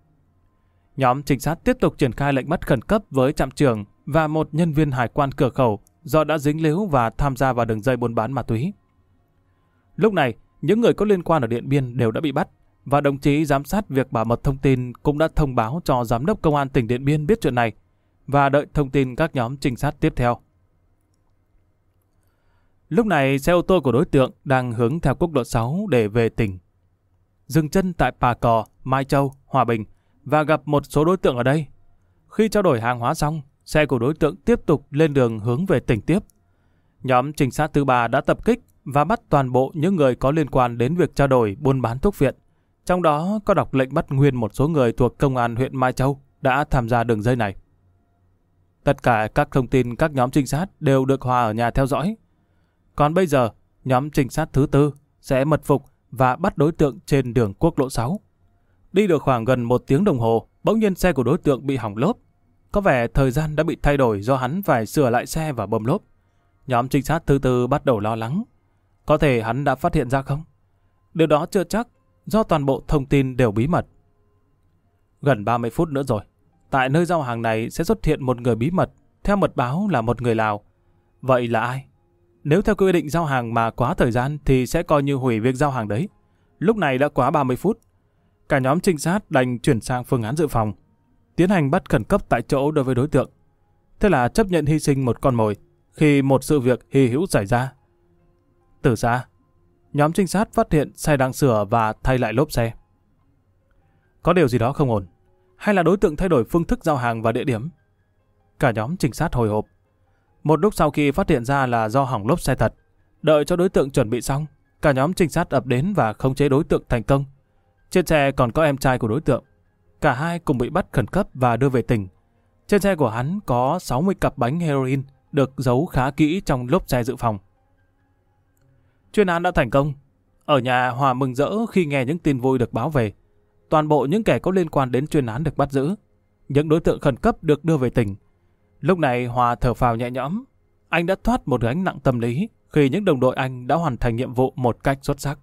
Nhóm trinh sát tiếp tục triển khai lệnh bắt khẩn cấp với trạm trưởng và một nhân viên hải quan cửa khẩu do đã dính líu và tham gia vào đường dây buôn bán ma túy. Lúc này, những người có liên quan ở Điện Biên đều đã bị bắt và đồng chí giám sát việc bảo mật thông tin cũng đã thông báo cho giám đốc công an tỉnh Điện Biên biết chuyện này và đợi thông tin các nhóm trinh sát tiếp theo. Lúc này, xe ô tô của đối tượng đang hướng theo quốc lộ sáu để về tỉnh. Dừng chân tại Pà Cò, Mai Châu, Hòa Bình và gặp một số đối tượng ở đây. Khi trao đổi hàng hóa xong, xe của đối tượng tiếp tục lên đường hướng về tỉnh tiếp. Nhóm trinh sát thứ ba đã tập kích và bắt toàn bộ những người có liên quan đến việc trao đổi buôn bán thuốc viện. Trong đó có đọc lệnh bắt nguyên một số người thuộc công an huyện Mai Châu đã tham gia đường dây này. Tất cả các thông tin các nhóm trinh sát đều được hòa ở nhà theo dõi. Còn bây giờ, nhóm trinh sát thứ tư sẽ mật phục và bắt đối tượng trên đường quốc lộ sáu. Đi được khoảng gần một tiếng đồng hồ, bỗng nhiên xe của đối tượng bị hỏng lốp. Có vẻ thời gian đã bị thay đổi do hắn phải sửa lại xe và bơm lốp. Nhóm trinh sát thứ tư bắt đầu lo lắng. Có thể hắn đã phát hiện ra không? Điều đó chưa chắc, do toàn bộ thông tin đều bí mật. Gần ba mươi phút nữa rồi, tại nơi giao hàng này sẽ xuất hiện một người bí mật, theo mật báo là một người Lào. Vậy là ai? Nếu theo quy định giao hàng mà quá thời gian thì sẽ coi như hủy việc giao hàng đấy. Lúc này đã quá ba mươi phút. Cả nhóm trinh sát đành chuyển sang phương án dự phòng, tiến hành bắt khẩn cấp tại chỗ đối với đối tượng. Thế là chấp nhận hy sinh một con mồi khi một sự việc hy hữu xảy ra. Từ xa, nhóm trinh sát phát hiện xe đang sửa và thay lại lốp xe. Có điều gì đó không ổn, hay là đối tượng thay đổi phương thức giao hàng và địa điểm? Cả nhóm trinh sát hồi hộp. Một lúc sau khi phát hiện ra là do hỏng lốp xe thật, đợi cho đối tượng chuẩn bị xong, cả nhóm trinh sát ập đến và khống chế đối tượng thành công. Trên xe còn có em trai của đối tượng. Cả hai cùng bị bắt khẩn cấp và đưa về tỉnh. Trên xe của hắn có sáu mươi cặp bánh heroin được giấu khá kỹ trong lốp xe dự phòng. Chuyên án đã thành công. Ở nhà, Hòa mừng rỡ khi nghe những tin vui được báo về. Toàn bộ những kẻ có liên quan đến chuyên án được bắt giữ. Những đối tượng khẩn cấp được đưa về tỉnh. Lúc này Hòa thở phào nhẹ nhõm. Anh đã thoát một gánh nặng tâm lý khi những đồng đội anh đã hoàn thành nhiệm vụ một cách xuất sắc.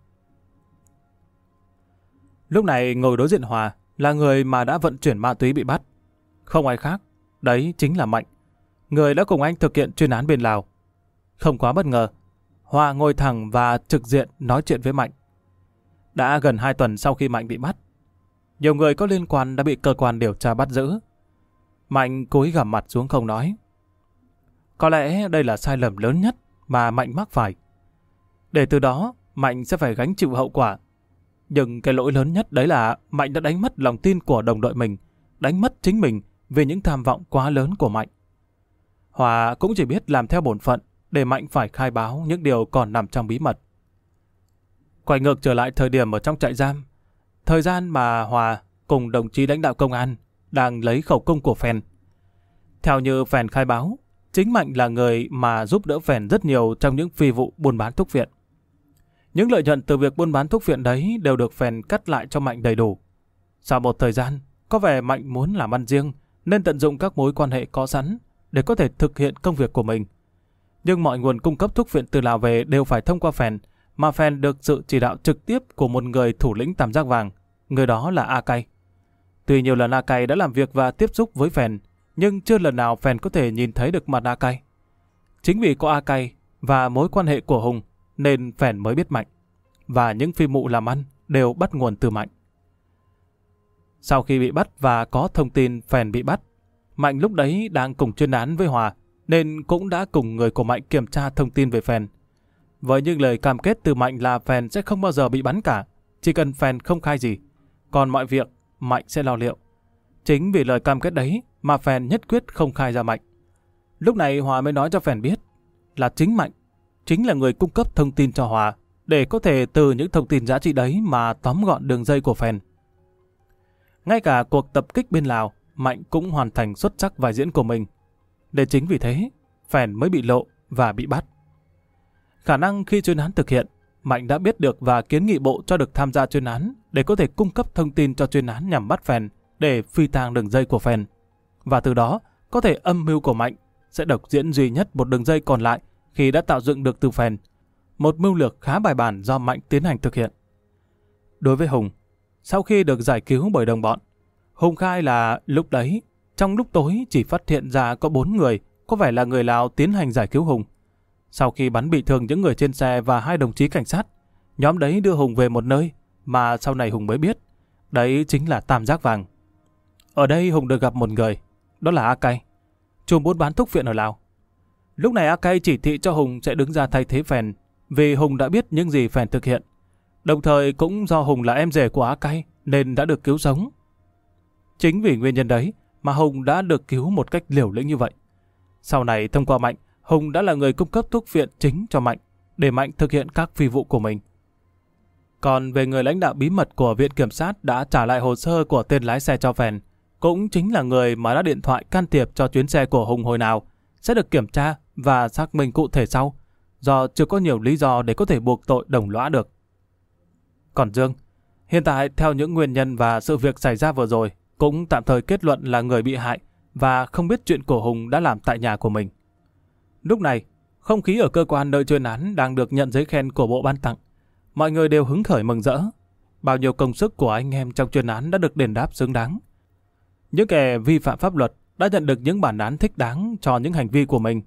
Lúc này ngồi đối diện Hòa là người mà đã vận chuyển ma túy bị bắt. Không ai khác, đấy chính là Mạnh, người đã cùng anh thực hiện chuyên án bên Lào. Không quá bất ngờ, Hòa ngồi thẳng và trực diện nói chuyện với Mạnh. Đã gần hai tuần sau khi Mạnh bị bắt, nhiều người có liên quan đã bị cơ quan điều tra bắt giữ. Mạnh cúi gằm mặt xuống không nói. Có lẽ đây là sai lầm lớn nhất mà Mạnh mắc phải. Để từ đó, Mạnh sẽ phải gánh chịu hậu quả. Nhưng cái lỗi lớn nhất đấy là Mạnh đã đánh mất lòng tin của đồng đội mình, đánh mất chính mình vì những tham vọng quá lớn của Mạnh. Hòa cũng chỉ biết làm theo bổn phận để Mạnh phải khai báo những điều còn nằm trong bí mật. Quay ngược trở lại thời điểm ở trong trại giam, thời gian mà Hòa cùng đồng chí lãnh đạo công an đang lấy khẩu cung của Phèn. Theo như Phèn khai báo, chính Mạnh là người mà giúp đỡ Phèn rất nhiều trong những phi vụ buôn bán thuốc viện. Những lợi nhuận từ việc buôn bán thuốc viện đấy đều được Phèn cắt lại cho Mạnh đầy đủ. Sau một thời gian, có vẻ Mạnh muốn làm ăn riêng nên tận dụng các mối quan hệ có sẵn để có thể thực hiện công việc của mình. Nhưng mọi nguồn cung cấp thuốc viện từ Lào về đều phải thông qua Phèn, mà Phèn được sự chỉ đạo trực tiếp của một người thủ lĩnh Tam Giác Vàng, người đó là A Cay. Tuy nhiều lần A Cay đã làm việc và tiếp xúc với Phèn, nhưng chưa lần nào Phèn có thể nhìn thấy được mặt A Cay. Chính vì có A Cay và mối quan hệ của Hùng nên Phèn mới biết Mạnh, và những phi vụ làm ăn đều bắt nguồn từ Mạnh. Sau khi bị bắt và có thông tin Phèn bị bắt, Mạnh lúc đấy đang cùng chuyên án với Hòa, nên cũng đã cùng người của Mạnh kiểm tra thông tin về Phèn. Với những lời cam kết từ Mạnh là Phèn sẽ không bao giờ bị bắn cả, chỉ cần Phèn không khai gì, còn mọi việc Mạnh sẽ lo liệu. Chính vì lời cam kết đấy mà Phèn nhất quyết không khai ra Mạnh. Lúc này Hòa mới nói cho Phèn biết là chính Mạnh chính là người cung cấp thông tin cho Hòa, để có thể từ những thông tin giá trị đấy mà tóm gọn đường dây của Phèn. Ngay cả cuộc tập kích bên Lào, Mạnh cũng hoàn thành xuất sắc vai diễn của mình. Để chính vì thế, Phèn mới bị lộ và bị bắt. Khả năng khi chuyên án thực hiện, Mạnh đã biết được và kiến nghị bộ cho được tham gia chuyên án để có thể cung cấp thông tin cho chuyên án nhằm bắt Phèn để phi tang đường dây của Phèn. Và từ đó, có thể âm mưu của Mạnh sẽ độc diễn duy nhất một đường dây còn lại khi đã tạo dựng được từ Phèn. Một mưu lược khá bài bản do Mạnh tiến hành thực hiện. Đối với Hùng, sau khi được giải cứu bởi đồng bọn, Hùng khai là lúc đấy, trong lúc tối chỉ phát hiện ra có bốn người, có vẻ là người Lào tiến hành giải cứu Hùng. Sau khi bắn bị thương những người trên xe và hai đồng chí cảnh sát, nhóm đấy đưa Hùng về một nơi mà sau này Hùng mới biết, đấy chính là Tam Giác Vàng. Ở đây Hùng được gặp một người, đó là A Cay, chùm buôn bán thuốc viện ở Lào. Lúc này A Cay chỉ thị cho Hùng sẽ đứng ra thay thế Phèn, vì Hùng đã biết những gì Phèn thực hiện. Đồng thời cũng do Hùng là em rể của A Cay nên đã được cứu sống. Chính vì nguyên nhân đấy mà Hùng đã được cứu một cách liều lĩnh như vậy. Sau này thông qua Mạnh, Hùng đã là người cung cấp thuốc viện chính cho Mạnh, để Mạnh thực hiện các phi vụ của mình. Còn về người lãnh đạo bí mật của Viện Kiểm sát đã trả lại hồ sơ của tên lái xe cho Phèn, cũng chính là người mà đã điện thoại can thiệp cho chuyến xe của Hùng hồi nào, sẽ được kiểm tra và xác minh cụ thể sau, do chưa có nhiều lý do để có thể buộc tội đồng lõa được. Còn Dương, hiện tại theo những nguyên nhân và sự việc xảy ra vừa rồi, cũng tạm thời kết luận là người bị hại và không biết chuyện của Hùng đã làm tại nhà của mình. Lúc này, không khí ở cơ quan nơi chuyên án đang được nhận giấy khen của bộ ban tặng. Mọi người đều hứng khởi mừng rỡ. Bao nhiêu công sức của anh em trong chuyên án đã được đền đáp xứng đáng. Những kẻ vi phạm pháp luật đã nhận được những bản án thích đáng cho những hành vi của mình.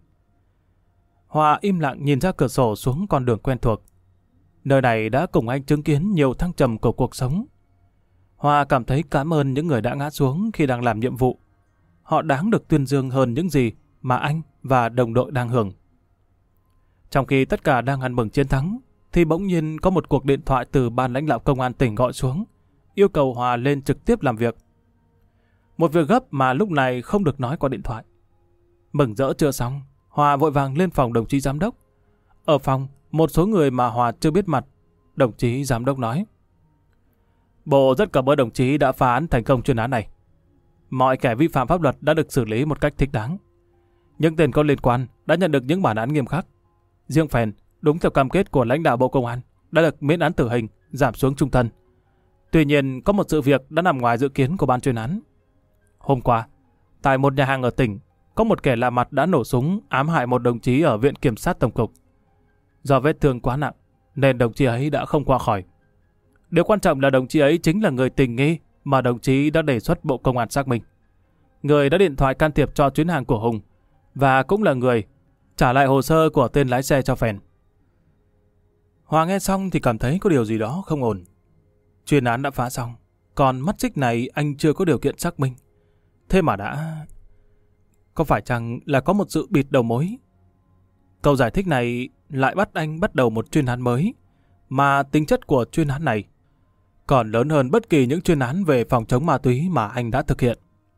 Hòa im lặng nhìn ra cửa sổ xuống con đường quen thuộc. Nơi này đã cùng anh chứng kiến nhiều thăng trầm của cuộc sống. Hòa cảm thấy cảm ơn những người đã ngã xuống khi đang làm nhiệm vụ. Họ đáng được tuyên dương hơn những gì mà anh và đồng đội đang hưởng. Trong khi tất cả đang ăn mừng chiến thắng, thì bỗng nhiên có một cuộc điện thoại từ ban lãnh đạo công an tỉnh gọi xuống, yêu cầu Hòa lên trực tiếp làm việc. Một việc gấp mà lúc này không được nói qua điện thoại. Mừng rỡ chưa xong, Hòa Hòa vội vàng lên phòng đồng chí giám đốc. Ở phòng, một số người mà Hòa chưa biết mặt. Đồng chí giám đốc nói: Bộ rất cảm ơn đồng chí đã phá án thành công chuyên án này. Mọi kẻ vi phạm pháp luật đã được xử lý một cách thích đáng. Những tên có liên quan đã nhận được những bản án nghiêm khắc. Riêng Phèn, đúng theo cam kết của lãnh đạo Bộ Công an, đã được miễn án tử hình, giảm xuống chung thân. Tuy nhiên, có một sự việc đã nằm ngoài dự kiến của ban chuyên án. Hôm qua, tại một nhà hàng ở tỉnh, có một kẻ lạ mặt đã nổ súng ám hại một đồng chí ở Viện Kiểm sát Tổng cục. Do vết thương quá nặng, nên đồng chí ấy đã không qua khỏi. Điều quan trọng là đồng chí ấy chính là người tình nghi mà đồng chí đã đề xuất Bộ Công an xác minh. Người đã điện thoại can thiệp cho chuyến hàng của Hùng, và cũng là người trả lại hồ sơ của tên lái xe cho Phèn. Hòa nghe xong thì cảm thấy có điều gì đó không ổn. Chuyên án đã phá xong, còn mắt xích này anh chưa có điều kiện xác minh. Thế mà đã... Có phải chăng là có một sự bịt đầu mối? Câu giải thích này lại bắt anh bắt đầu một chuyên án mới, mà tính chất của chuyên án này còn lớn hơn bất kỳ những chuyên án về phòng chống ma túy mà anh đã thực hiện.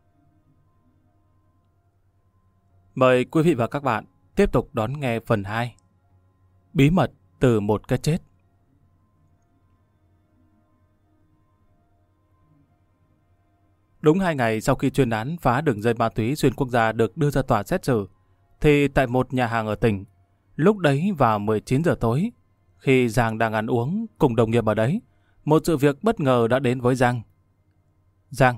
Mời quý vị và các bạn tiếp tục đón nghe phần hai. Bí mật từ một cái chết. Đúng hai ngày sau khi chuyên án phá đường dây ma túy xuyên quốc gia được đưa ra tòa xét xử, thì tại một nhà hàng ở tỉnh, lúc đấy vào mười chín giờ tối, khi Giang đang ăn uống cùng đồng nghiệp ở đấy, một sự việc bất ngờ đã đến với Giang. Giang,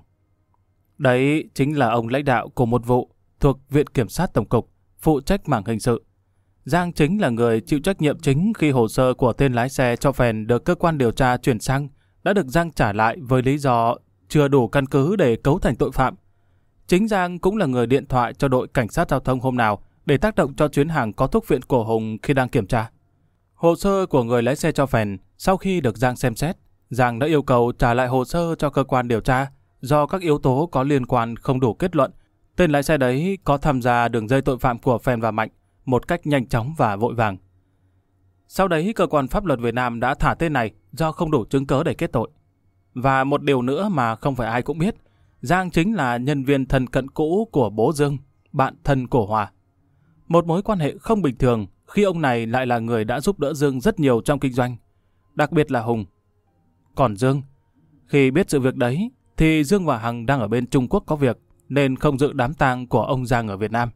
đấy chính là ông lãnh đạo của một vụ thuộc Viện Kiểm sát Tổng cục, phụ trách mảng hình sự. Giang chính là người chịu trách nhiệm chính khi hồ sơ của tên lái xe cho Phèn được cơ quan điều tra chuyển sang đã được Giang trả lại với lý do chưa đủ căn cứ để cấu thành tội phạm. Chính Giang cũng là người điện thoại cho đội cảnh sát giao thông hôm nào để tác động cho chuyến hàng có thuốc viện của Hùng khi đang kiểm tra. Hồ sơ của người lái xe cho Phèn sau khi được Giang xem xét, Giang đã yêu cầu trả lại hồ sơ cho cơ quan điều tra do các yếu tố có liên quan không đủ kết luận tên lái xe đấy có tham gia đường dây tội phạm của Phèn và Mạnh một cách nhanh chóng và vội vàng. Sau đấy, cơ quan pháp luật Việt Nam đã thả tên này do không đủ chứng cớ để kết tội. Và một điều nữa mà không phải ai cũng biết, Giang chính là nhân viên thân cận cũ của bố Dương, bạn thân của Hòa. Một mối quan hệ không bình thường khi ông này lại là người đã giúp đỡ Dương rất nhiều trong kinh doanh, đặc biệt là Hùng. Còn Dương, khi biết sự việc đấy, thì Dương và Hằng đang ở bên Trung Quốc có việc, nên không dự đám tang của ông Giang ở Việt Nam.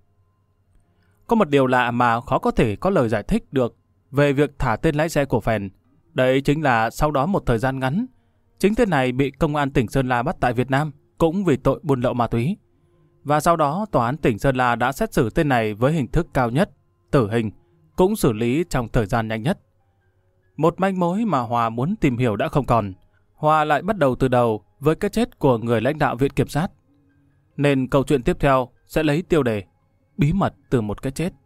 Có một điều lạ mà khó có thể có lời giải thích được về việc thả tên lái xe của Phèn. Đấy chính là sau đó một thời gian ngắn, chính tên này bị công an tỉnh Sơn La bắt tại Việt Nam cũng vì tội buôn lậu ma túy. Và sau đó tòa án tỉnh Sơn La đã xét xử tên này với hình thức cao nhất, tử hình, cũng xử lý trong thời gian nhanh nhất. Một manh mối mà Hòa muốn tìm hiểu đã không còn. Hòa lại bắt đầu từ đầu với cái chết của người lãnh đạo Viện Kiểm sát. Nên câu chuyện tiếp theo sẽ lấy tiêu đề bí mật từ một cái chết.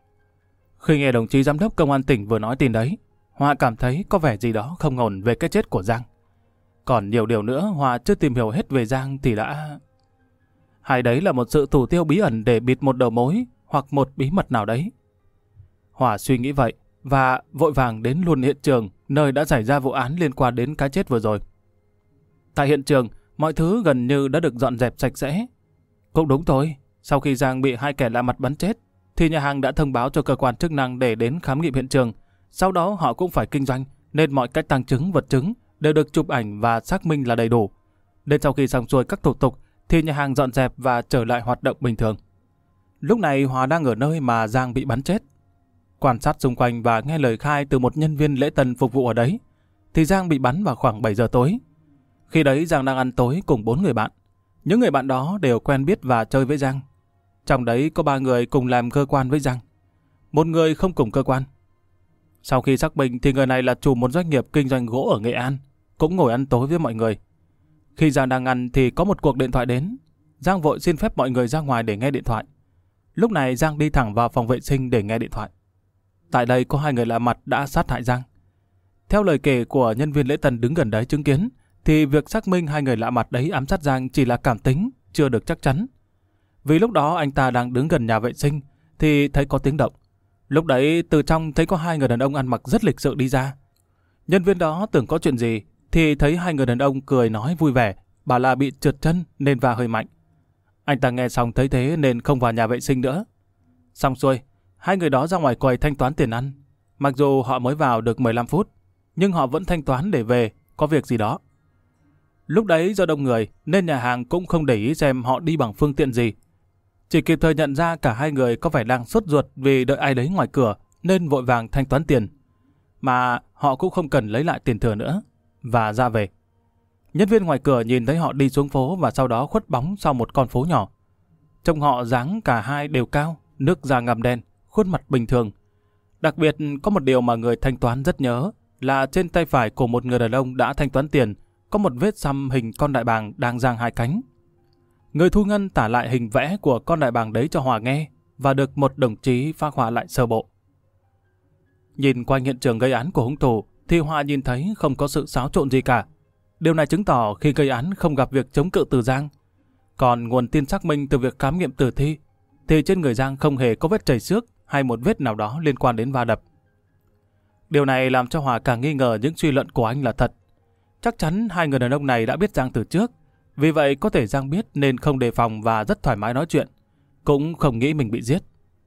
Khi nghe đồng chí giám đốc công an tỉnh vừa nói tin đấy, Hòa cảm thấy có vẻ gì đó không ổn về cái chết của Giang. Còn nhiều điều nữa Hòa chưa tìm hiểu hết về Giang thì đã... Hay đấy là một sự thủ tiêu bí ẩn để bịt một đầu mối hoặc một bí mật nào đấy. Hòa suy nghĩ vậy và vội vàng đến luôn hiện trường nơi đã xảy ra vụ án liên quan đến cái chết vừa rồi. Tại hiện trường, mọi thứ gần như đã được dọn dẹp sạch sẽ. Cũng đúng thôi, sau khi Giang bị hai kẻ lạ mặt bắn chết, thì nhà hàng đã thông báo cho cơ quan chức năng để đến khám nghiệm hiện trường. Sau đó họ cũng phải kinh doanh, nên mọi cách tàng chứng, vật chứng đều được chụp ảnh và xác minh là đầy đủ. Nên sau khi xong xuôi các thủ tục, thì nhà hàng dọn dẹp và trở lại hoạt động bình thường. Lúc này Hòa đang ở nơi mà Giang bị bắn chết. Quan sát xung quanh và nghe lời khai từ một nhân viên lễ tân phục vụ ở đấy, thì Giang bị bắn vào khoảng bảy giờ tối. Khi đấy Giang đang ăn tối cùng bốn người bạn. Những người bạn đó đều quen biết và chơi với Giang. Trong đấy có ba người cùng làm cơ quan với Giang, một người không cùng cơ quan. Sau khi xác minh thì người này là chủ một doanh nghiệp kinh doanh gỗ ở Nghệ An, cũng ngồi ăn tối với mọi người. Khi Giang đang ăn thì có một cuộc điện thoại đến. Giang vội xin phép mọi người ra ngoài để nghe điện thoại. Lúc này Giang đi thẳng vào phòng vệ sinh để nghe điện thoại. Tại đây có hai người lạ mặt đã sát hại Giang. Theo lời kể của nhân viên lễ tân đứng gần đấy chứng kiến, thì việc xác minh hai người lạ mặt đấy ám sát Giang chỉ là cảm tính, chưa được chắc chắn. Vì lúc đó anh ta đang đứng gần nhà vệ sinh thì thấy có tiếng động. Lúc đấy từ trong thấy có hai người đàn ông ăn mặc rất lịch sự đi ra. Nhân viên đó tưởng có chuyện gì thì thấy hai người đàn ông cười nói vui vẻ, bảo là bị trượt chân nên va hơi mạnh. Anh ta nghe xong thấy thế nên không vào nhà vệ sinh nữa. Xong xuôi, Hai người đó ra ngoài quầy thanh toán tiền ăn. Mặc dù họ mới vào được mười lăm phút, nhưng họ vẫn thanh toán để về, có việc gì đó. Lúc đấy do đông người nên nhà hàng cũng không để ý xem họ đi bằng phương tiện gì. Chỉ kịp thời nhận ra cả hai người có vẻ đang sốt ruột vì đợi ai đấy ngoài cửa nên vội vàng thanh toán tiền. Mà họ cũng không cần lấy lại tiền thừa nữa và ra về. Nhân viên ngoài cửa nhìn thấy họ đi xuống phố và sau đó khuất bóng sau một con phố nhỏ. Trông họ dáng cả hai đều cao, nước da ngăm đen, khuôn mặt bình thường. Đặc biệt có một điều mà người thanh toán rất nhớ là trên tay phải của một người đàn ông đã thanh toán tiền có một vết xăm hình con đại bàng đang giang hai cánh. Người thu ngân tả lại hình vẽ của con đại bàng đấy cho Hòa nghe và được một đồng chí phác họa lại sơ bộ. Nhìn quanh hiện trường gây án của hung thủ thì Hòa nhìn thấy không có sự xáo trộn gì cả. Điều này chứng tỏ khi gây án không gặp việc chống cự từ Giang. Còn nguồn tin xác minh từ việc khám nghiệm tử thi thì trên người Giang không hề có vết chảy xước hay một vết nào đó liên quan đến va đập. Điều này làm cho Hòa càng nghi ngờ những suy luận của anh là thật. Chắc chắn hai người đàn ông này đã biết Giang từ trước, vì vậy có thể Giang biết nên không đề phòng và rất thoải mái nói chuyện, cũng không nghĩ mình bị giết.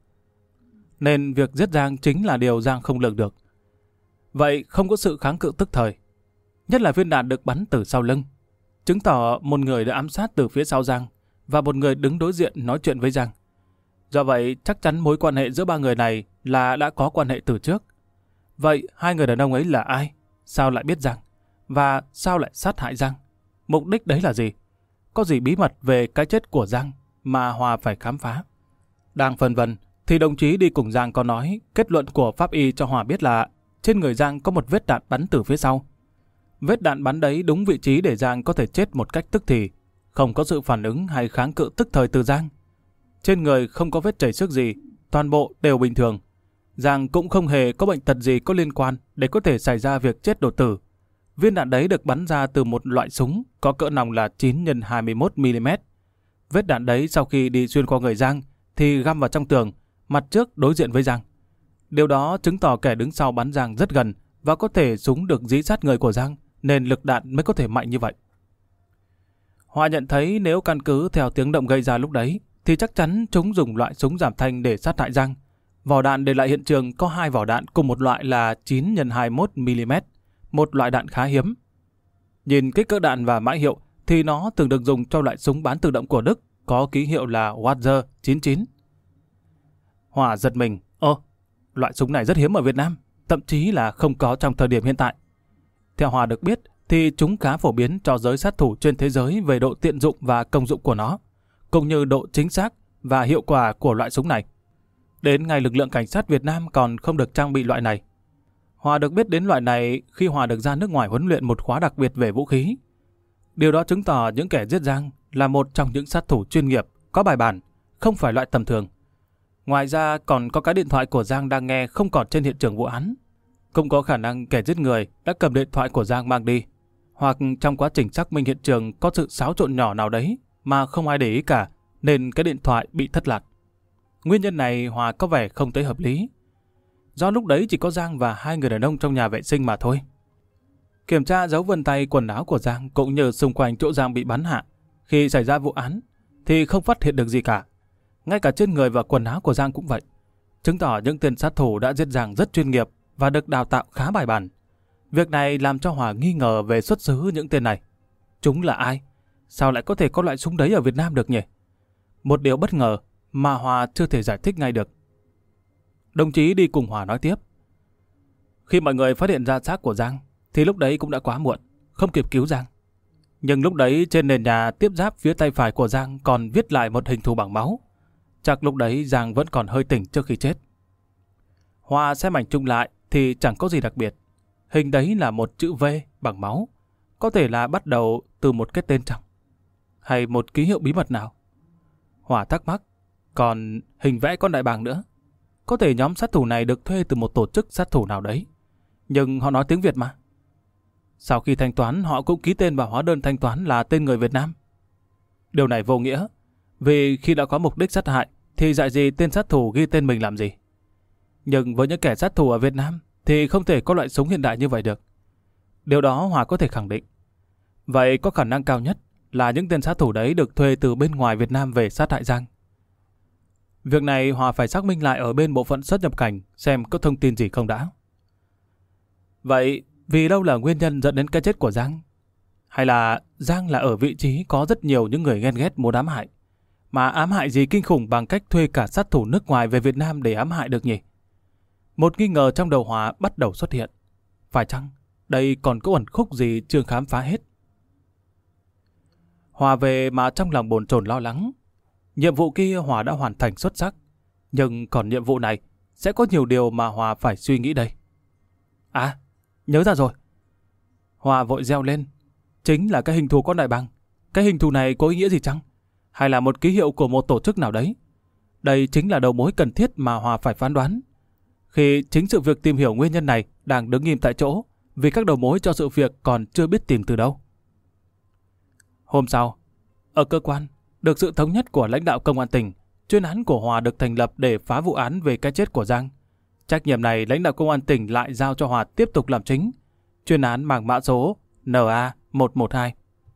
Nên việc giết Giang chính là điều Giang không lường được. Vậy không có sự kháng cự tức thời, nhất là viên đạn được bắn từ sau lưng, chứng tỏ một người đã ám sát từ phía sau Giang và một người đứng đối diện nói chuyện với Giang. Do vậy chắc chắn mối quan hệ giữa ba người này là đã có quan hệ từ trước. Vậy hai người đàn ông ấy là ai? Sao lại biết Giang? Và sao lại sát hại Giang? Mục đích đấy là gì? Có gì bí mật về cái chết của Giang mà Hòa phải khám phá? Đang phân vân thì đồng chí đi cùng Giang có nói kết luận của pháp y cho Hòa biết là trên người Giang có một vết đạn bắn từ phía sau. Vết đạn bắn đấy đúng vị trí để Giang có thể chết một cách tức thì, không có sự phản ứng hay kháng cự tức thời từ Giang. Trên người không có vết chảy xước gì, toàn bộ đều bình thường. Giang cũng không hề có bệnh tật gì có liên quan để có thể xảy ra việc chết đột tử. Viên đạn đấy được bắn ra từ một loại súng có cỡ nòng là chín nhân hai mươi mốt mi li mét. Vết đạn đấy sau khi đi xuyên qua người Giang thì găm vào trong tường, mặt trước đối diện với Giang. Điều đó chứng tỏ kẻ đứng sau bắn Giang rất gần và có thể súng được dí sát người của Giang nên lực đạn mới có thể mạnh như vậy. Hòa nhận thấy nếu căn cứ theo tiếng động gây ra lúc đấy thì chắc chắn chúng dùng loại súng giảm thanh để sát hại Giang. Vỏ đạn để lại hiện trường có hai vỏ đạn cùng một loại là chín nhân hai mươi mốt mi li mét, một loại đạn khá hiếm. Nhìn kích cỡ đạn và mã hiệu thì nó thường được dùng cho loại súng bán tự động của Đức có ký hiệu là Walther chín chín. Hòa giật mình, ơ, loại súng này rất hiếm ở Việt Nam, thậm chí là không có trong thời điểm hiện tại. Theo Hòa được biết thì chúng khá phổ biến cho giới sát thủ trên thế giới về độ tiện dụng và công dụng của nó, cũng như độ chính xác và hiệu quả của loại súng này. Đến ngay lực lượng cảnh sát Việt Nam còn không được trang bị loại này. Hòa được biết đến loại này khi Hòa được ra nước ngoài huấn luyện một khóa đặc biệt về vũ khí. Điều đó chứng tỏ những kẻ giết Giang là một trong những sát thủ chuyên nghiệp, có bài bản, không phải loại tầm thường. Ngoài ra còn có cái điện thoại của Giang đang nghe không còn trên hiện trường vụ án. Cũng có khả năng kẻ giết người đã cầm điện thoại của Giang mang đi, hoặc trong quá trình xác minh hiện trường có sự xáo trộn nhỏ nào đấy mà không ai để ý cả nên cái điện thoại bị thất lạc. Nguyên nhân này Hòa có vẻ không thấy hợp lý. Do lúc đấy chỉ có Giang và hai người đàn ông trong nhà vệ sinh mà thôi. Kiểm tra dấu vân tay quần áo của Giang cũng như xung quanh chỗ Giang bị bắn hạ khi xảy ra vụ án thì không phát hiện được gì cả. Ngay cả trên người và quần áo của Giang cũng vậy. Chứng tỏ những tên sát thủ đã giết Giang rất chuyên nghiệp và được đào tạo khá bài bản. Việc này làm cho Hòa nghi ngờ về xuất xứ những tên này. Chúng là ai? Sao lại có thể có loại súng đấy ở Việt Nam được nhỉ? Một điều bất ngờ mà Hòa chưa thể giải thích ngay được. Đồng chí đi cùng Hòa nói tiếp. Khi mọi người phát hiện ra xác của Giang thì lúc đấy cũng đã quá muộn, không kịp cứu Giang. Nhưng lúc đấy trên nền nhà tiếp giáp phía tay phải của Giang còn viết lại một hình thù bằng máu. Chắc lúc đấy Giang vẫn còn hơi tỉnh trước khi chết. Hòa xem ảnh chung lại thì chẳng có gì đặc biệt. Hình đấy là một chữ V bằng máu, có thể là bắt đầu từ một cái tên trong, hay một ký hiệu bí mật nào. Hòa thắc mắc, còn hình vẽ con đại bàng nữa. Có thể nhóm sát thủ này được thuê từ một tổ chức sát thủ nào đấy. Nhưng họ nói tiếng Việt mà. Sau khi thanh toán họ cũng ký tên vào hóa đơn thanh toán là tên người Việt Nam. Điều này vô nghĩa, vì khi đã có mục đích sát hại thì dại gì tên sát thủ ghi tên mình làm gì. Nhưng với những kẻ sát thủ ở Việt Nam thì không thể có loại súng hiện đại như vậy được. Điều đó Hòa có thể khẳng định. Vậy có khả năng cao nhất là những tên sát thủ đấy được thuê từ bên ngoài Việt Nam về sát hại Giang. Việc này Hòa phải xác minh lại ở bên bộ phận xuất nhập cảnh xem có thông tin gì không đã. Vậy vì đâu là nguyên nhân dẫn đến cái chết của Giang? Hay là Giang là ở vị trí có rất nhiều những người ghen ghét muốn ám hại? Mà ám hại gì kinh khủng bằng cách thuê cả sát thủ nước ngoài về Việt Nam để ám hại được nhỉ? Một nghi ngờ trong đầu Hòa bắt đầu xuất hiện. Phải chăng đây còn có ẩn khúc gì chưa khám phá hết? Hòa về mà trong lòng bồn chồn lo lắng. Nhiệm vụ kia Hòa đã hoàn thành xuất sắc, nhưng còn nhiệm vụ này sẽ có nhiều điều mà Hòa phải suy nghĩ đây. À, nhớ ra rồi. Hòa vội reo lên. Chính là cái hình thù con đại bàng. Cái hình thù này có ý nghĩa gì chăng? Hay là một ký hiệu của một tổ chức nào đấy? Đây chính là đầu mối cần thiết mà Hòa phải phán đoán. Khi chính sự việc tìm hiểu nguyên nhân này đang đứng im tại chỗ, vì các đầu mối cho sự việc còn chưa biết tìm từ đâu. Hôm sau, ở cơ quan, được sự thống nhất của lãnh đạo công an tỉnh, chuyên án của Hòa được thành lập để phá vụ án về cái chết của Giang. Trách nhiệm này lãnh đạo công an tỉnh lại giao cho Hòa tiếp tục làm chính. Chuyên án mang mã số N A một một hai.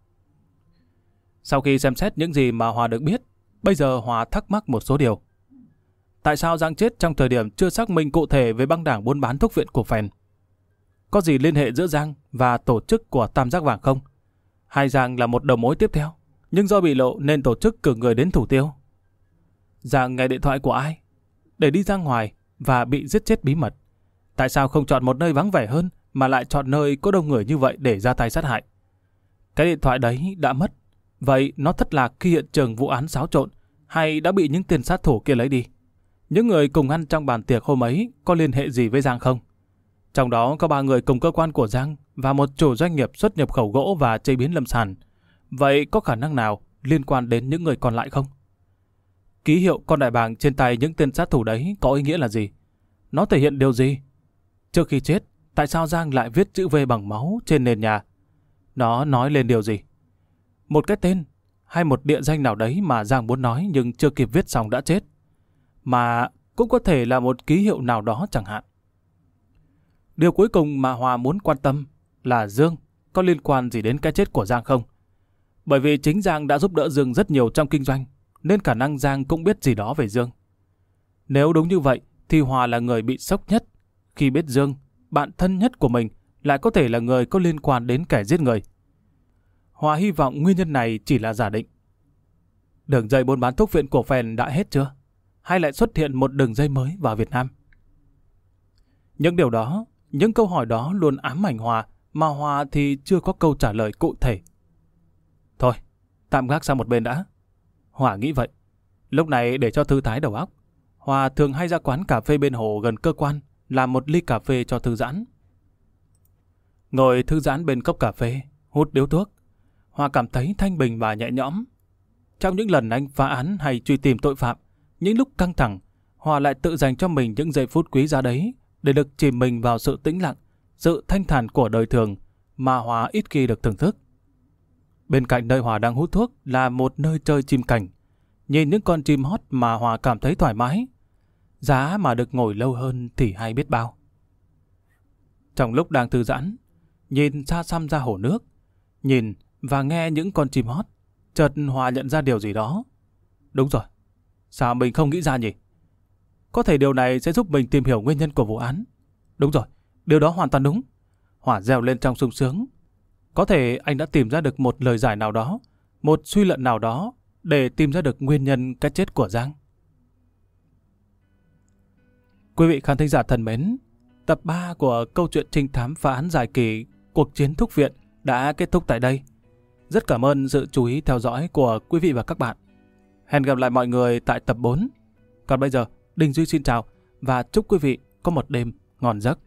Sau khi xem xét những gì mà Hòa được biết, bây giờ Hòa thắc mắc một số điều. Tại sao Giang chết trong thời điểm chưa xác minh cụ thể về băng đảng buôn bán thuốc viện của Phèn? Có gì liên hệ giữa Giang và tổ chức của Tam Giác Vàng không? Hay Giang là một đầu mối tiếp theo, nhưng do bị lộ nên tổ chức cử người đến thủ tiêu? Giang nghe điện thoại của ai để đi ra ngoài và bị giết chết bí mật? Tại sao không chọn một nơi vắng vẻ hơn mà lại chọn nơi có đông người như vậy để ra tay sát hại? Cái điện thoại đấy đã mất, vậy nó thất lạc khi hiện trường vụ án xáo trộn hay đã bị những tên sát thủ kia lấy đi? Những người cùng ăn trong bàn tiệc hôm ấy có liên hệ gì với Giang không? Trong đó có ba người cùng cơ quan của Giang và một chủ doanh nghiệp xuất nhập khẩu gỗ và chế biến lâm sản. Vậy có khả năng nào liên quan đến những người còn lại không? Ký hiệu con đại bàng trên tay những tên sát thủ đấy có ý nghĩa là gì? Nó thể hiện điều gì? Trước khi chết, tại sao Giang lại viết chữ V bằng máu trên nền nhà? Nó nói lên điều gì? Một cái tên hay một địa danh nào đấy mà Giang muốn nói nhưng chưa kịp viết xong đã chết? Mà cũng có thể là một ký hiệu nào đó chẳng hạn. Điều cuối cùng mà Hòa muốn quan tâm là Dương có liên quan gì đến cái chết của Giang không? Bởi vì chính Giang đã giúp đỡ Dương rất nhiều trong kinh doanh, nên khả năng Giang cũng biết gì đó về Dương. Nếu đúng như vậy, thì Hòa là người bị sốc nhất khi biết Dương, bạn thân nhất của mình, lại có thể là người có liên quan đến kẻ giết người. Hòa hy vọng nguyên nhân này chỉ là giả định. Đường dây buôn bán thuốc viện của Phèn đã hết chưa? Hay lại xuất hiện một đường dây mới vào Việt Nam? Những điều đó, những câu hỏi đó luôn ám ảnh Hòa, mà Hòa thì chưa có câu trả lời cụ thể. Thôi, tạm gác sang một bên đã. Hòa nghĩ vậy. Lúc này để cho thư thái đầu óc, Hòa thường hay ra quán cà phê bên hồ gần cơ quan, làm một ly cà phê cho thư giãn. Ngồi thư giãn bên cốc cà phê, hút điếu thuốc, Hòa cảm thấy thanh bình và nhẹ nhõm. Trong những lần anh phá án hay truy tìm tội phạm, những lúc căng thẳng, Hòa lại tự dành cho mình những giây phút quý giá đấy để được chìm mình vào sự tĩnh lặng, sự thanh thản của đời thường mà Hòa ít khi được thưởng thức. Bên cạnh nơi Hòa đang hút thuốc là một nơi chơi chim cảnh. Nhìn những con chim hót mà Hòa cảm thấy thoải mái. Giá mà được ngồi lâu hơn thì hay biết bao. Trong lúc đang thư giãn, nhìn xa xăm ra hồ nước, nhìn và nghe những con chim hót, chợt Hòa nhận ra điều gì đó. Đúng rồi, sao mình không nghĩ ra nhỉ? Có thể điều này sẽ giúp mình tìm hiểu nguyên nhân của vụ án. Đúng rồi, điều đó hoàn toàn đúng. Hòa reo lên trong sung sướng. Có thể anh đã tìm ra được một lời giải nào đó, một suy luận nào đó để tìm ra được nguyên nhân cái chết của Giang. Quý vị khán thính giả thân mến, tập ba của câu chuyện trinh thám phá án dài kỳ Cuộc chiến thuốc viện đã kết thúc tại đây. Rất cảm ơn sự chú ý theo dõi của quý vị và các bạn. Hẹn gặp lại mọi người tại tập bốn. Còn bây giờ, Đình Duy xin chào và chúc quý vị có một đêm ngon giấc.